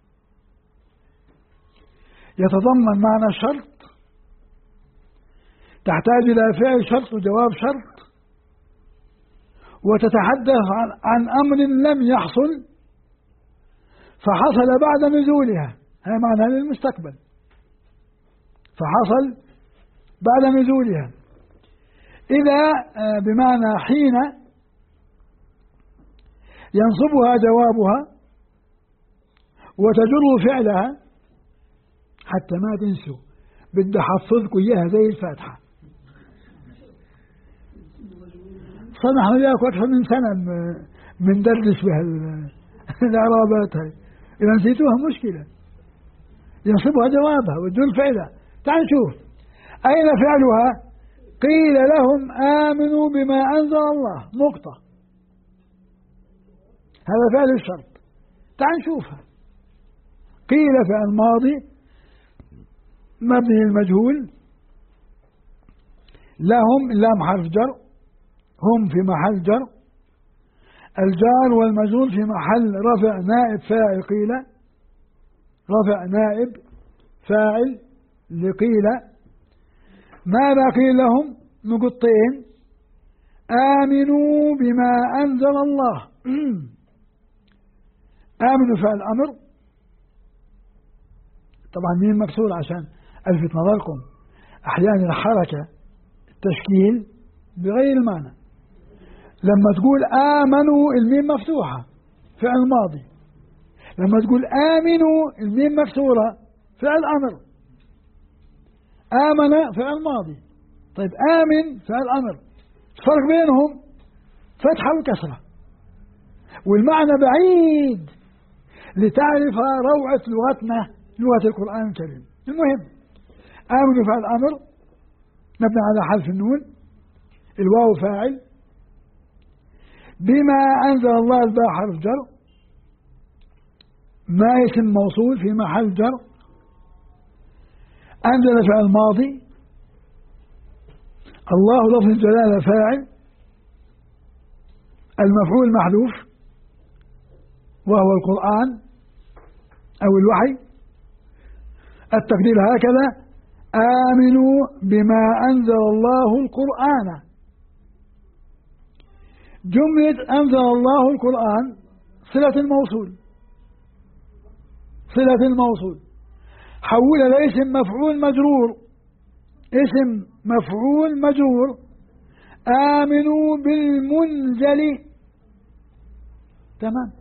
يتضمن معنى الشرط، تحتاج إلى فعل شرط وجواب شرط، وتتحدث عن أمر لم يحصل فحصل بعد نزولها، هذا معنى للمستقبل، فحصل بعد نزولها. إذا بمعنى حين ينصبها جوابها وتجر فعلها، حتى ما تنسوا، بدي أحفظكم إياها زي الفاتحة. صنع وياك أكثر من سنة من درس بها الإعرابات هاي، إذا نسيتوها مشكلة. ينصبها جوابها وتجر فعلها. تعال نشوف أين فعلها. قيل لهم آمنوا بما أنزل الله، نقطة، هذا فعل الشرط. تعال نشوفها. قيل فعل ماضي مبني المجهول، لهم لام حرف جر، هم في محل جر، الجار والمجرور في محل رفع نائب فاعل قيل، رفع نائب فاعل لقيل. ماذا قيل لهم؟ نقطتين: آمنوا بما أنزل الله. آمنوا فعل أمر، طبعا مين مكسور عشان ألفت نظركم، أحيانا الحركة التشكيل بغير المعنى. لما تقول آمنوا الميم مفتوحة فعل ماضي، لما تقول آمنوا الميم مكسورة فعل أمر. آمن فعل ماضي، طيب آمن فعل أمر، الفرق بينهم فتحة وكسرة، والمعنى بعيد لتعرف روعة لغتنا، لغة القرآن الكريم. المهم، آمنوا فعل أمر مبني على حذف النون، الواو فاعل، بما أنزل الله الباء حرف جر، ما اسم موصول في محل جر، أنزل فعل ماضي، الله لفظ الجلالة فاعل، المفعول محذوف وهو القرآن أو الوحي. التقدير هكذا: آمنوا بما أنزل الله القرآن. جملة أنزل الله القرآن صلة الموصول، صلة الموصول حولها لاسم مفعول مجرور، اسم مفعول مجرور. آمنوا بالمنزل، تمام،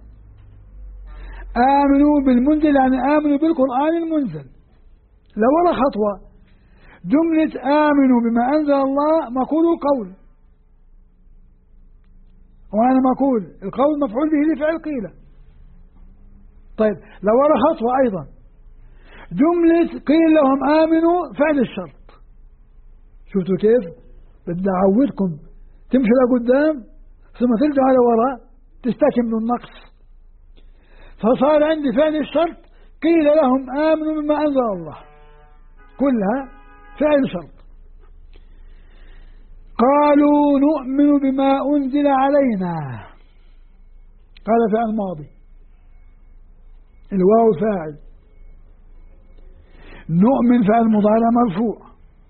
آمنوا بالمنزل يعني آمنوا بالقرآن المنزل. لو ولا خطوة، جملة آمنوا بما أنزل الله مقول قول، وأنا مقول القول مفعول به لفعل قيل. طيب لو ولا خطوة أيضا، جملة قيل لهم آمنوا فعل الشرط. شفتوا كيف؟ بدي أعودكم تمشوا لقدام ثم ترجعوا على وراء تستكملوا النقص. فصار عندي فعل الشرط قيل لهم آمنوا بما أنزل الله، كلها فعل شرط. قالوا نؤمن بما أنزل علينا، قال فعل ماضي، الواو فاعل، نؤمن فعل مضارع مرفوع،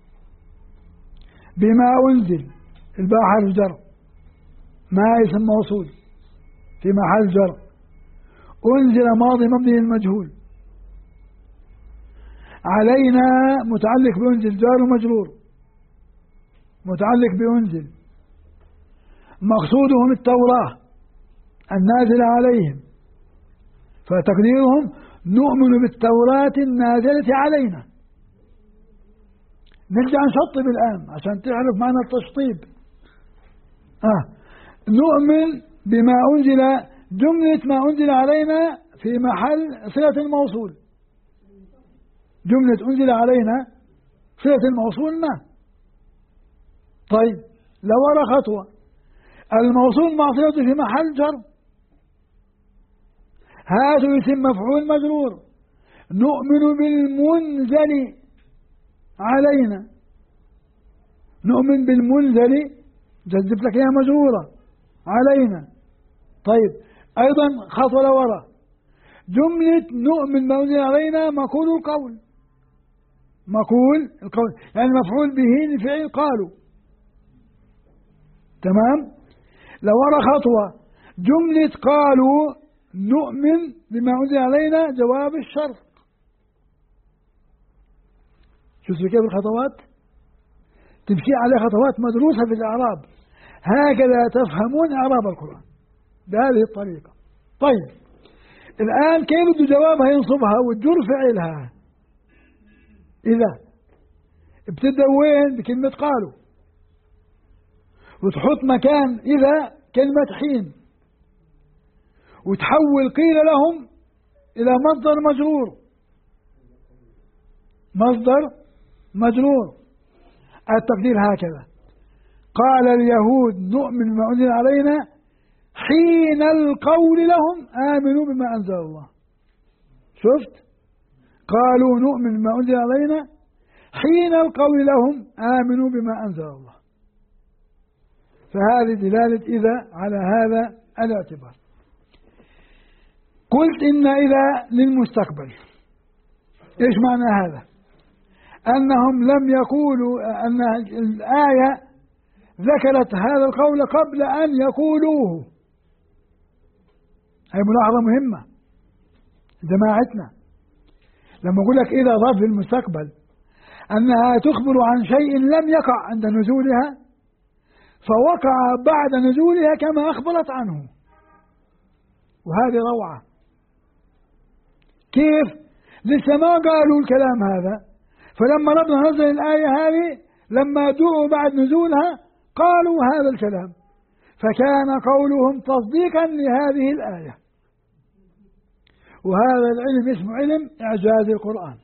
بما أنزل الباء حرف جر، ما اسم موصول في محل جر، أنزل ماضي مبني المجهول، علينا متعلق بأنزل جار ومجرور، متعلق بأنزل، مقصودهم التوراة النازل عليهم، فتقديرهم نؤمن بالتوراة النازلة علينا. نرجع نشطب الآن عشان تعرف معنى التشطيب. نؤمن بما أنزل، جملة ما أنزل علينا في محل صلة الموصول، جملة أنزل علينا صلة الموصول ما. طيب لو ورا خطوة، الموصول معصيته في محل جر، هاتوا اسم مفعول مجرور. نؤمن بالمنزل علينا، نؤمن بالمنزل جذب لك اياها مجرورة علينا. طيب أيضا خطوة لورا، جملة نؤمن ما أنزل علينا مقول القول، مقول القول يعني مفعول به لفعل قالوا. تمام. لورا خطوة، جملة قالوا نؤمن بما أنزل علينا جواب الشرط. شوفوا كيف الخطوات تمشي على خطوات مدروسة في الإعراب، هكذا تفهمون إعراب القرآن بهذه الطريقة. طيب الآن كيف بده جوابها ينصبها وتجر فعلها؟ إذا ابتدأ وين؟ بكلمة قالوا، وتحط مكان إذا كلمة حين، وتحول قيل لهم إلى مصدر مجرور، مصدر مجرور. التقدير هكذا: قال اليهود نؤمن بما أنزل علينا حين القول لهم آمنوا بما أنزل الله. شفت؟ قالوا نؤمن بما أنزل علينا حين القول لهم آمنوا بما أنزل الله. فهذه دلالة إذا على هذا الاعتبار. قلت إن إذا للمستقبل. إيش معنى هذا؟ أنهم لم يقولوا، أن الآية ذكرت هذا القول قبل أن يقولوه. هي ملاحظة مهمة جماعتنا، لما أقول لك إذا ظرف للمستقبل أنها تخبر عن شيء لم يقع عند نزولها فوقع بعد نزولها كما أخبرت عنه، وهذه روعة. كيف؟ لسه ما قالوا الكلام هذا، فلما ربنا نزل الآية هذه لما دعوا بعد نزولها قالوا هذا الكلام، فكان قولهم تصديقا لهذه الآية. وهذا العلم اسمه علم إعجاز القرآن.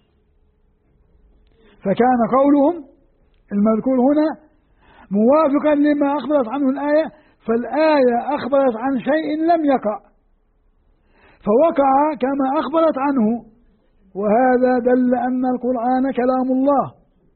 فكان قولهم المذكور هنا موافقا لما أخبرت عنه الآية، فالآية أخبرت عن شيء لم يقع فوقع كما أخبرت عنه، وهذا دل أن القرآن كلام الله.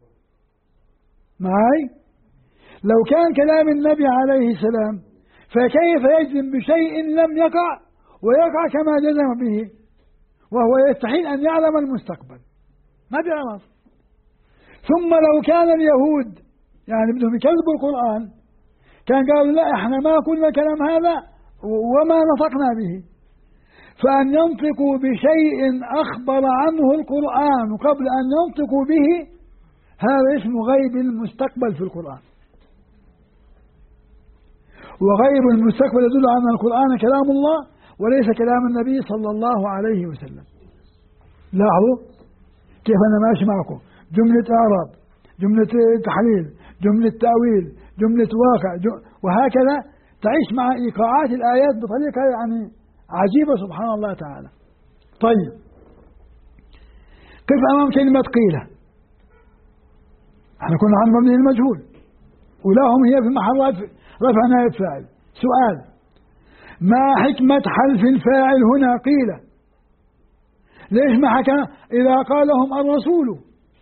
معي؟ لو كان كلام النبي عليه السلام فكيف يجزم بشيء لم يقع ويقع كما جزم به، وهو يستحيل أن يعلم المستقبل، ما بيعرف. ثم لو كان اليهود يعني بدهم يكذبوا القرآن كان قالوا لا احنا ما قلنا الكلام هذا وما نطقنا به، فأن ينطقوا بشيء أخبر عنه القرآن قبل أن ينطقوا به هذا اسمه غيب المستقبل في القرآن. وغيب المستقبل يدل على أن القرآن كلام الله وليس كلام النبي صلى الله عليه وسلم. لاحظوا كيف أنا ماشي معكم، جملة إعراب، جملة تحليل، جملة تأويل، جملة واقع، وهكذا تعيش مع إيقاعات الآيات بطريقة يعني عجيبة سبحان الله تعالى. طيب قف أمام كلمة قيل، احنا كنا عن مبني المجهول ولهم هي في محل رفع نائب فاعل. سؤال: ما حكمة حذف الفاعل هنا قيل؟ ليش ما حكى إذا قالهم الرسول؟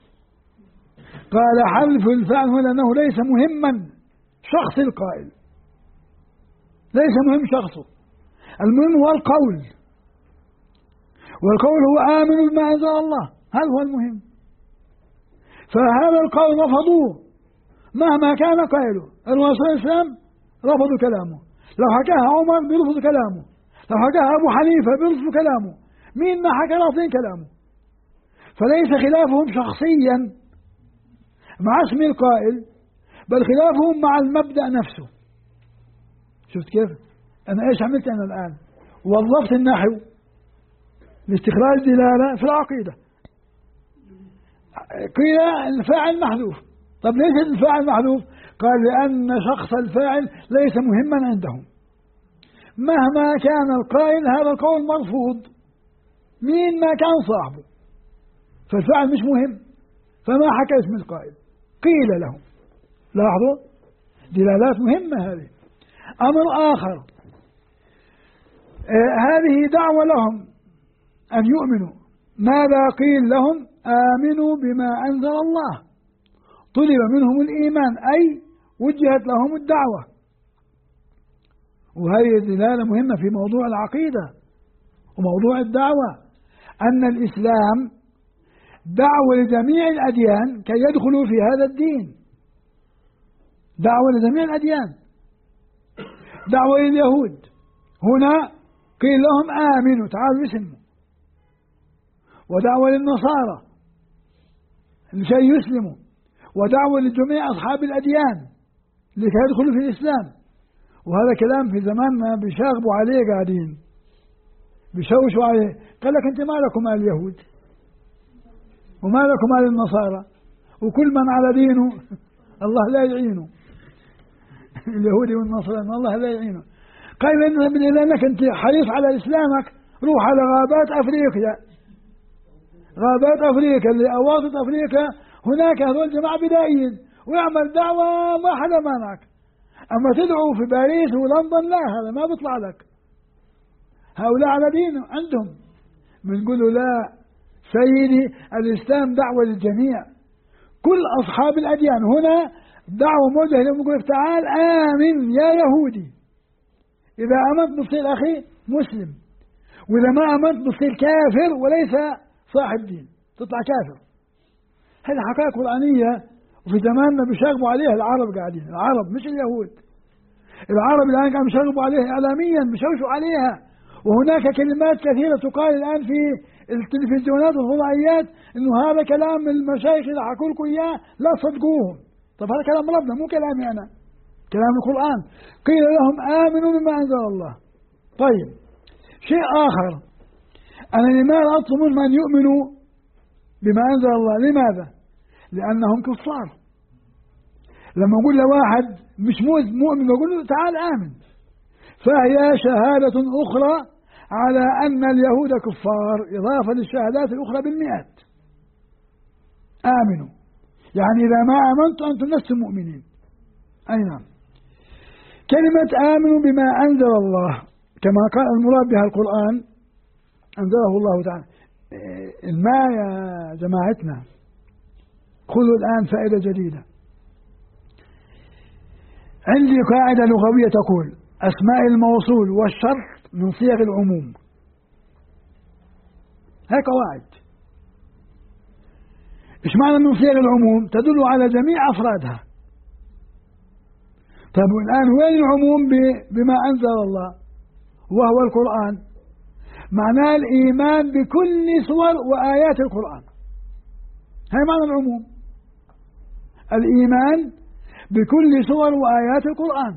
قال حذف الفاعل هنا أنه ليس مهما شخص القائل، ليس مهم شخصه، المهم هو القول، والقول هو آمن بما أنزل الله، هذا هو المهم. فهذا القول رفضوه مهما كان قائله. الرسول صلى الله عليه وسلم رفضوا كلامه، لو حكاها عمر بيرفضوا كلامه، لو حكاها أبو حنيفة بيرفضوا كلامه، مين ما حكى رافضين كلامه. فليس خلافهم شخصيا مع اسم القائل، بل خلافهم مع المبدأ نفسه. شفت كيف؟ أنا إيش عملت أنا الآن؟ وظفت النحو لاستخراج دلالة في العقيدة. قيل الفاعل محذوف. طب ليش الفاعل محذوف؟ قال لأن شخص الفاعل ليس مهما عندهم، مهما كان القائل هذا القول مرفوض مين ما كان صاحبه، فالفاعل مش مهم، فما حكى اسم القائل، قيل لهم. لاحظوا دلالات مهمة هذه. أمر آخر، هذه دعوة لهم أن يؤمنوا. ماذا قيل لهم؟ آمنوا بما أنزل الله، طلب منهم الإيمان، أي وجهت لهم الدعوة. وهذه دلالة مهمة في موضوع العقيدة وموضوع الدعوة، أن الإسلام دعوة لجميع الأديان كي يدخلوا في هذا الدين، دعوة لجميع الأديان، دعوة لليهود. هنا قيل لهم آمنوا، تعالوا اسلموا. ودعوة للنصارى لكي يسلموا، ودعوة لجميع أصحاب الأديان لكي يدخلوا في الإسلام. وهذا كلام في زماننا بيشاغبوا عليه، قاعدين بيشوشوا عليه. قال لك أنت ما لكم مال اليهود وما لكم مال النصارى، وكل من على دينه الله لا يعينه اليهودي والنصراني الله لا يعينه. قال لأنك أنت حريص على إسلامك، روح على غابات أفريقيا، غابات أفريقيا اللي أواسط أفريقيا، هناك هذول جماعة بدائيين ويعمل دعوة ما حدا مانعك. أما تدعو في باريس ولندن لا، هذا ما بيطلع لك. هؤلاء على دين عندهم، بنقول له لا سيدي، الإسلام دعوة للجميع، كل أصحاب الأديان. هنا دعوة موجهة لهم، يقول تعال آمن يا يهودي، إذا آمنت بتصير أخي مسلم، وإذا ما آمنت بتصير كافر وليس صاحب دين، تطلع كافر. هذه حقائق قرآنية، وفي زماننا بيشاغبوا عليها العرب، قاعدين العرب مش اليهود، العرب الآن قاعدين بيشاغبوا عليها إعلاميا، بيشوشوا عليها. وهناك كلمات كثيرة تقال الآن في التلفزيونات والفضائيات إنه هذا كلام المشايخ اللي حكوا لكم إياه لا تصدقوهم. طب هذا كلام ربنا مو كلامي أنا، كلام القرآن. قيل لهم آمنوا بما أنزل الله. طيب شيء آخر، أنا لماذا أطلب منهم أن يؤمنوا بما أنزل الله؟ لماذا؟ لأنهم كفار. لما أقول لواحد مش مؤمن بقول له تعال آمن، فهي شهادة أخرى على أن اليهود كفار، إضافة للشهادات الأخرى بالمئات. آمنوا يعني إذا ما آمنتم أنتم لستم مؤمنين. أي نعم. كلمة آمنوا بما أنزل الله كما قال المراد بها القرآن أنزله الله تعالى. الماء يا جماعتنا، خذوا الآن فائدة جديدة. عندي قاعدة لغوية تقول أسماء الموصول والشرط من صيغ العموم. هاي قواعد. إيش معنى من صيغ العموم؟ تدل على جميع أفرادها. طيب الآن وين العموم بما أنزل الله وهو القرآن؟ معناه الإيمان بكل صور وآيات القرآن. هاي معنى العموم، الإيمان بكل صور وآيات القرآن.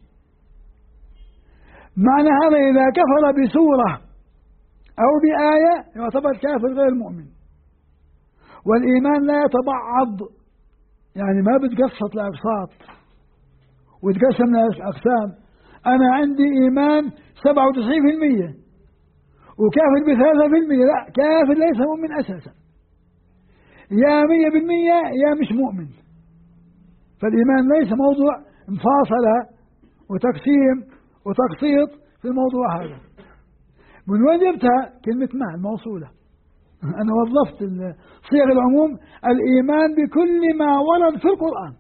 معنى هذا إذا كفر بسورة أو بآية يعتبر كافر غير مؤمن. والإيمان لا يتبعض، يعني ما بتقسط لأقساط وتقسم لأقسام. أنا عندي إيمان 97% وكافر ب3%، لا، كافر ليس مؤمن أساسا، يا 100% يا مش مؤمن. فالإيمان ليس موضوع مفاصلة وتقسيم وتقسيط في الموضوع هذا. من وين جبتها؟ كلمة مع الموصولة. أنا وظفت صيغ العموم، الإيمان بكل ما ورد في القرآن.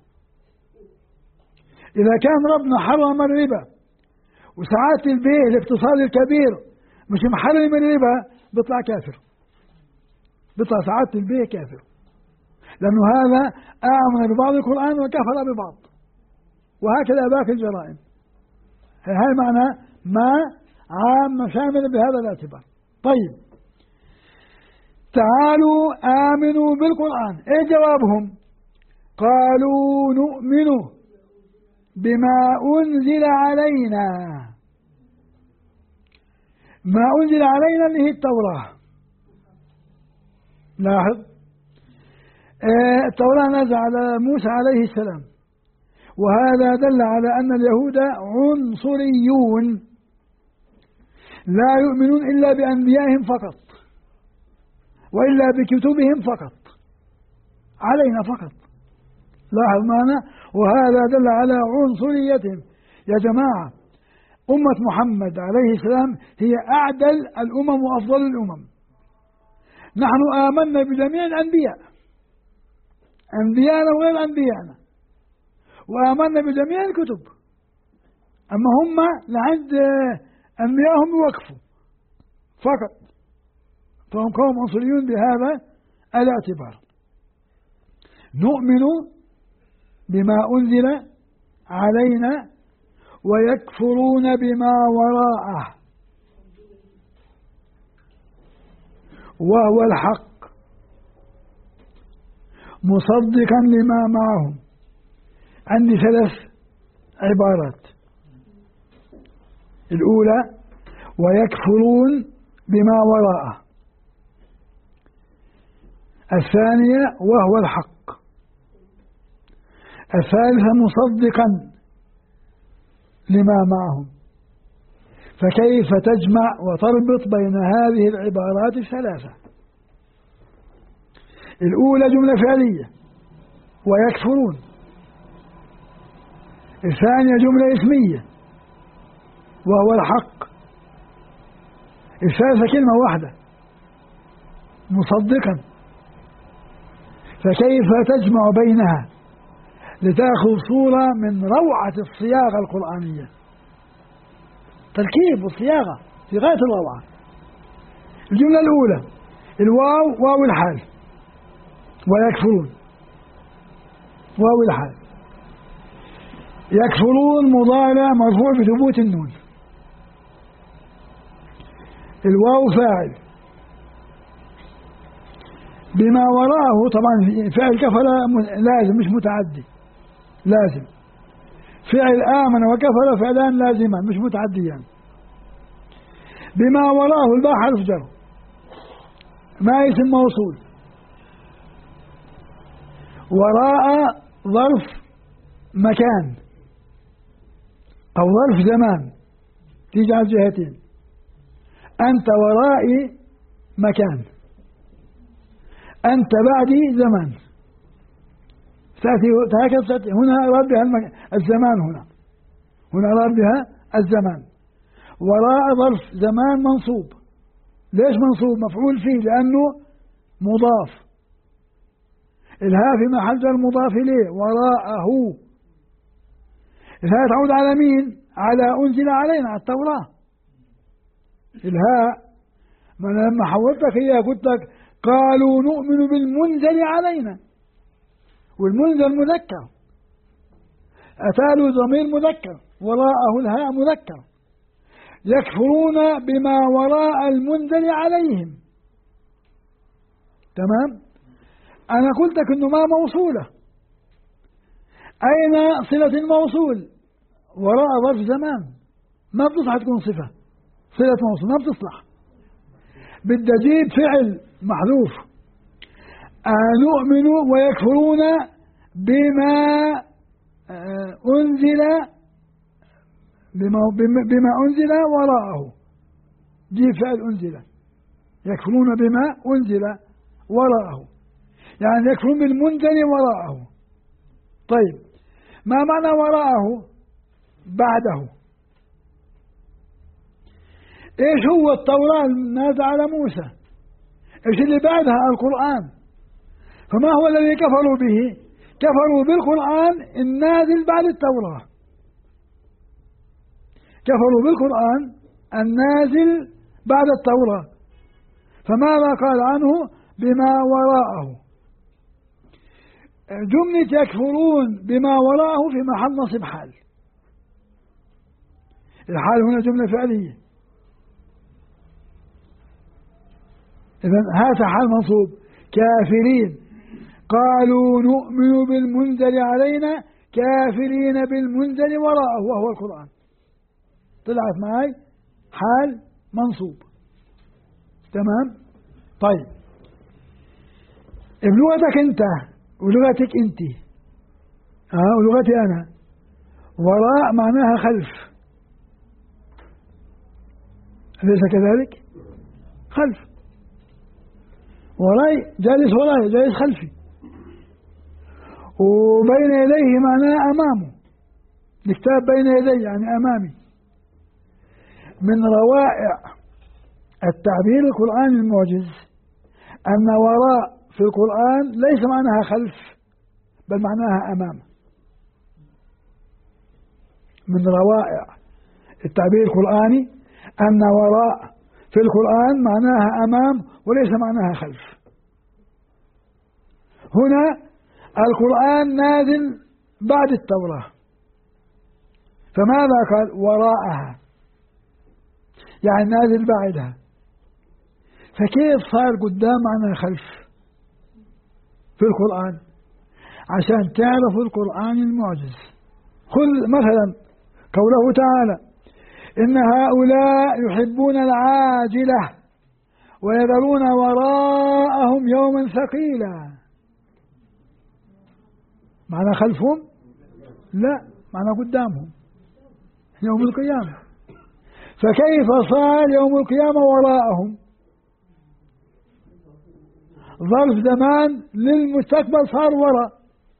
إذا كان ربنا حرم الربا وساعات البيع الاقتصادي الكبير مش محرم الربا، بيطلع كافر، بيطلع ساعات البيع كافر، لأنه هذا آمن ببعض القرآن وكفر ببعض، وهكذا باقي الجرائم. هاي معنى ما عام شامل بهذا الاعتبار. طيب تعالوا آمنوا بالقرآن. إيه جوابهم؟ قالوا نؤمن بما أنزل علينا. ما أنزل علينا اللي هي التوراة. لاحظ، التوراة نزل على موسى عليه السلام، وهذا دل على أن اليهود عنصريون لا يؤمنون إلا بأنبيائهم فقط، وإلا بكتبهم فقط، علينا فقط. لاحظ معنا، وهذا دل على عنصريتهم، يا جماعة أمة محمد عليه السلام هي أعدل الأمم وأفضل الأمم. نحن آمنا بجميع الأنبياء، أنبياءنا وغير أنبياءنا، وآمنا بجميع الكتب، أما هم لعند أنبيائهم يوقفوا فقط، فهم قوم عنصريون بهذا الاعتبار. نؤمن بما أنزل علينا ويكفرون بما وراءه وهو الحق مصدقا لما معهم. عندي 3 عبارات. الأولى ويكفرون بما وراءه، الثانية وهو الحق، الثالثة مصدقا لما معهم. فكيف تجمع وتربط بين هذه العبارات ال3؟ الأولى جملة فعلية ويكفرون، الثانية جملة اسمية وهو الحق، الثالثة كلمة واحدة مصدقا. فكيف تجمع بينها لتأخذ صورة من روعة الصياغة القرآنية؟ تركيب والصياغة في غاية الروعة. الجملة الأولى الواو واو الحال، ويكفرون واو الحال، يكفرون مضارع مرفوع بثبوت النون، الواو فاعل، بما وراءه طبعا فعل كفر لازم مش متعدي، لازم. فعل آمن وكفر فعلان لازمان مش متعديان. بما وراءه الباء حرف جر، ما اسم موصول، وراء ظرف مكان أو ظرف زمان، تيجي على الجهتين. أنت ورائي مكان، أنت بعدي زمان، تأتي هنا أراد بها الزمان، هنا أراد بها الزمان. وراء ظرف زمان منصوب. ليش منصوب؟ مفعول فيه لأنه مضاف، الهاء في محل جر مضاف إليه، وراءه. الهاء تعود على مين؟ على أنزل علينا، على التوراة. الهاء ما أنا لما حولتك إياها قلت لك قالوا نؤمن بالمنزل علينا، والمنزل مذكر، أتالوا ضمير مذكر، وراءه الهاء مذكر. يكفرون بما وراء المنزل عليهم. تمام؟ أنا قلت لك إنه ما موصولة. أين صلة الموصول؟ وراء ظرف زمان، ما بتصلح تكون صفة، صلة موصول ما بتصلح، بدي أجيب فعل محذوف. نؤمن ويكفرون بما أنزل، بما أنزل وراءه، جيب فعل أنزل. يكفرون بما أنزل وراءه، يعني يكفرون بالمنزل وراءه. طيب ما معنى وراءه؟ بعده. ايش هو التوراة النازلة على موسى؟ ايش اللي بعدها؟ القرآن. فما هو الذي كفروا به؟ كفروا بالقرآن النازل بعد التوراة، كفروا بالقرآن النازل بعد التوراة. فماذا قال عنه؟ بما وراءه. جملة يكفرون بما وراءه في محل نصب حال. الحال هنا جملة فعلية، إذن هذا حال منصوب. كافرين، قالوا نؤمن بالمنزل علينا، كافرين بالمنزل وراءه وهو القرآن. طلعت معي حال منصوب. تمام؟ طيب بلغتك انت ولغتك انت ولغتي انا، وراء معناها خلف، أليس كذلك؟ خلف، وراي جالس، وراي جالس خلفي، وبين يديه معناه أمامه، الكتاب بين يدي يعني أمامي. من روائع التعبير القرآني المعجز أن وراء في القرآن ليس معناها خلف، بل معناها أمام. من روائع التعبير القرآني أن وراء في القرآن معناها أمام وليس معناها خلف. هنا القرآن نازل بعد التوراة، فماذا قال؟ وراءها، يعني نازل بعدها. فكيف صار قدام معناها خلف في القرآن؟ عشان تعرفوا القرآن المعجز. خذ مثلا قوله تعالى: إن هؤلاء يحبون العاجلة ويذرون وراءهم يوما ثقيلا. معنى خلفهم؟ لا، معنى قدامهم يوم القيامة. فكيف صار يوم القيامة وراءهم؟ ظرف زمان للمستقبل صار وراء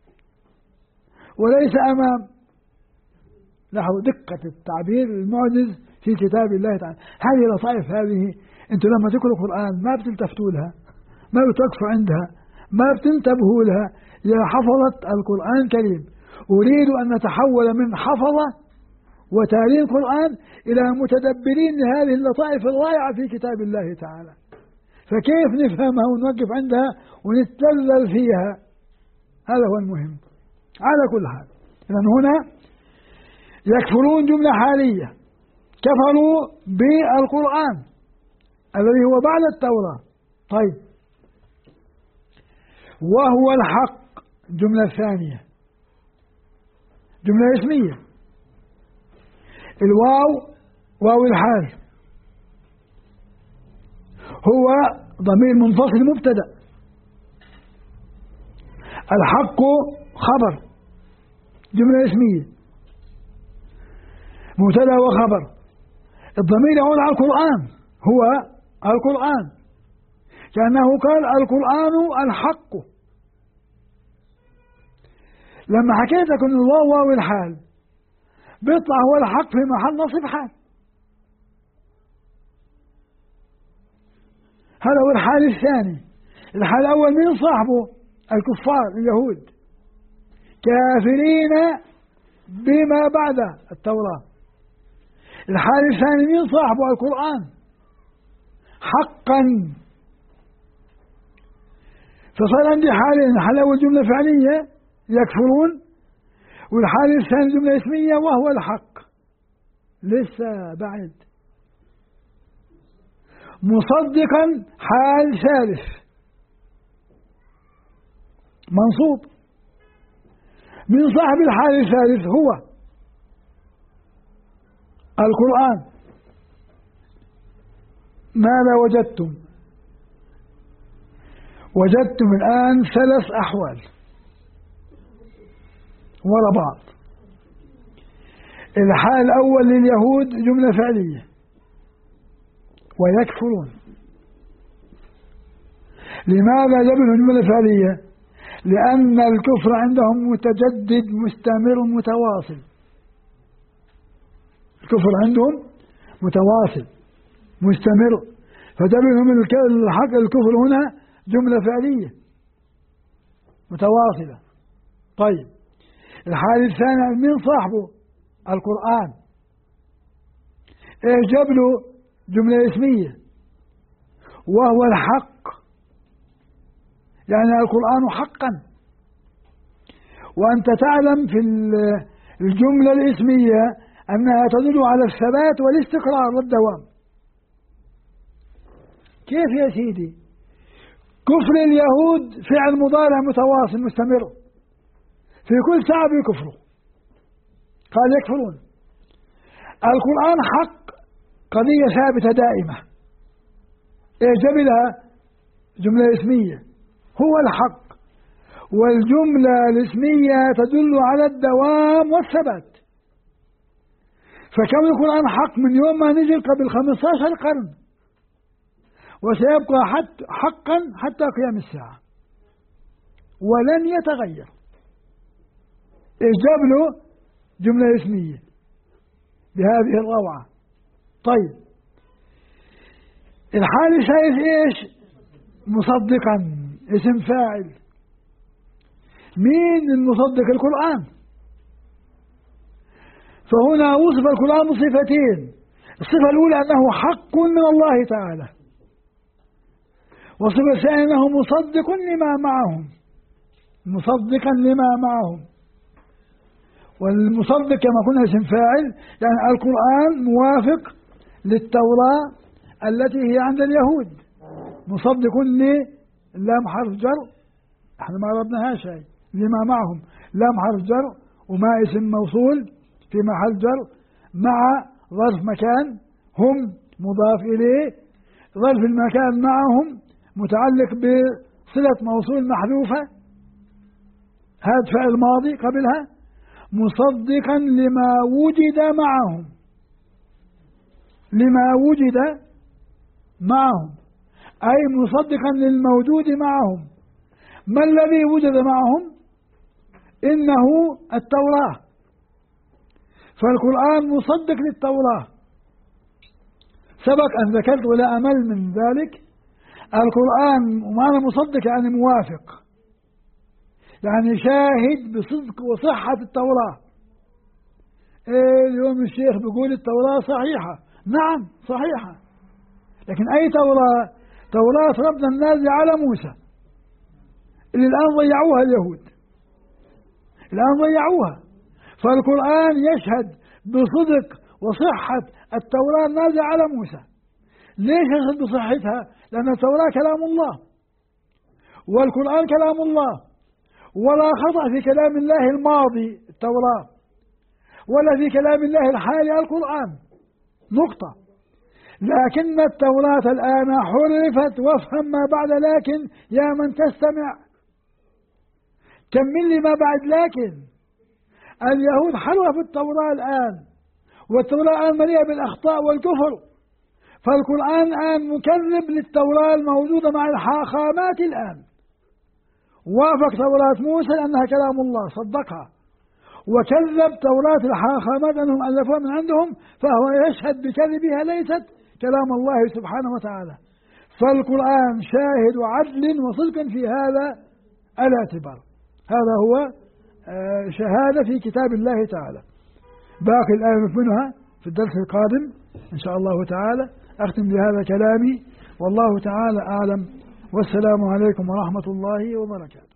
وليس أمام. لاحظوا دقة التعبير المعجز في كتاب الله تعالى. هذه لطائف، هذه انتم لما تقرأوا القرآن ما بتلتفتوا لها، ما بتوقفوا عندها، ما بتنتبهوا لها. يا حفظة القرآن الكريم، أريد أن نتحول من حفظة وتالي القرآن إلى متدبرين لهذه اللطائف الرائعة في كتاب الله تعالى. فكيف نفهمها ونوقف عندها ونتذلل فيها؟ هذا هو المهم. على كل حال، إذن هنا يكفرون جملة حالية، كفروا بالقرآن الذي هو بعد التوراة. طيب، وهو الحق جملة ثانية، جملة اسمية. الواو واو الحال، هو ضمير منفصل مبتدأ. الحق خبر، جملة اسمية، مبتدأ وخبر. الضمير يعود على القرآن، هو القرآن، كأنه قال القرآن الحق. لما حكيت لك أن الواو واو الحال بيطلع هو الحق في محل نصب حال. هذا هو الحال الثاني. الحال الأول من صاحبه؟ الكفار اليهود، كافرين بما بعد التوراة. الحال الثاني من صاحبه؟ القرآن، حقا. فصار عندي حالين: الحال الأول جملة فعلية يكفرون، والحال الثاني جملة اسمية وهو الحق. لسه بعد. مصدقا حال ثالث منصوب من صاحب الحال الثالث هو القرآن. ماذا وجدتم؟ وجدتم الآن ثلاث أحوال وراء بعض. الحال الأول لليهود جملة فعلية ويكفرون. لماذا جبلوا جملة فعلية؟ لأن الكفر عندهم متجدد مستمر متواصل. الكفر عندهم متواصل مستمر، فجبلوا من الحق الكفر هنا جملة فعلية متواصلة. طيب، الحال الثاني من صاحبه؟ القرآن. جبلوا جملة اسمية وهو الحق، يعني القرآن حقا. وأنت تعلم في الجملة الاسمية أنها تدل على الثبات والاستقرار والدوام. كيف يا سيدي؟ كفر اليهود فعل مضارع متواصل مستمر، في كل ساعة بيكفروا، قال يكفرون. القرآن حق، قضية ثابتة دائمة. جبلها جملة اسمية هو الحق، والجملة الاسمية تدل على الدوام والثبات. فكون القرآن حق من يوم ما نزل قبل 15 قرن، وسيبقى حقا حتى قيام الساعة ولن يتغير. جاب له جملة اسمية بهذه الروعة. طيب الحال شايف إيش؟ مصدقا، اسم فاعل. مين المصدق؟ القرآن. فهنا وصف القرآن بصفتين، الصفة الأولى أنه حق من الله تعالى، والصفة الثانية أنه مصدق لما معهم، مصدقا لما معهم. والمصدق كما قلنا اسم فاعل، يعني القرآن موافق للتوراة التي هي عند اليهود. مصدق لام حرف جر، احنا ما عرفناها شيء، لما معهم لام حرف جر وما اسم موصول في محل جر مع ظرف مكان، هم مضاف إليه، ظرف المكان معهم متعلق بصلة موصول محذوفة، هذا فعل ماضي قبلها، مصدقا لما وجد معهم، لما وجد معهم أي مصدقا للموجود معهم. ما الذي وجد معهم؟ إنه التوراة، فالقرآن مصدق للتوراة. سبق أن ذكرت ولا أمل من ذلك، القرآن ومعنى مصدق يعني موافق، يعني شاهد بصدق وصحة التوراة. اليوم الشيخ بيقول التوراة صحيحة، نعم صحيحة، لكن أي توراة؟ توراة ربنا النازل على موسى اللي الآن ضيعوها اليهود، الآن ضيعوها. فالقرآن يشهد بصدق وصحة التوراة النازلة على موسى. ليش يشهد بصحتها؟ لأن التوراة كلام الله والقرآن كلام الله، ولا خطأ في كلام الله الماضي التوراة، ولا في كلام الله الحالي القرآن، نقطة. لكن التوراة الآن حرفت، وافهم ما بعد لكن يا من تستمع، كمل لي ما بعد لكن. اليهود حرفوا التوراة الآن، والتوراة الآن مليئة بالأخطاء والكفر، فالقرآن الآن مكذب للتوراة الموجودة مع الحاخامات الآن. وافق توراة موسى أنها كلام الله صدقها، وكذب توراة الحاخامات أنهم ألفوها من عندهم، فهو يشهد بكذبها ليست كلام الله سبحانه وتعالى. فالقرآن شاهد عدل وصدق في هذا الاعتبار. هذا هو شهادة في كتاب الله تعالى. باقي الآية نكملها في الدرس القادم إن شاء الله تعالى. أختم بهذا كلامي، والله تعالى أعلم، والسلام عليكم ورحمة الله وبركاته.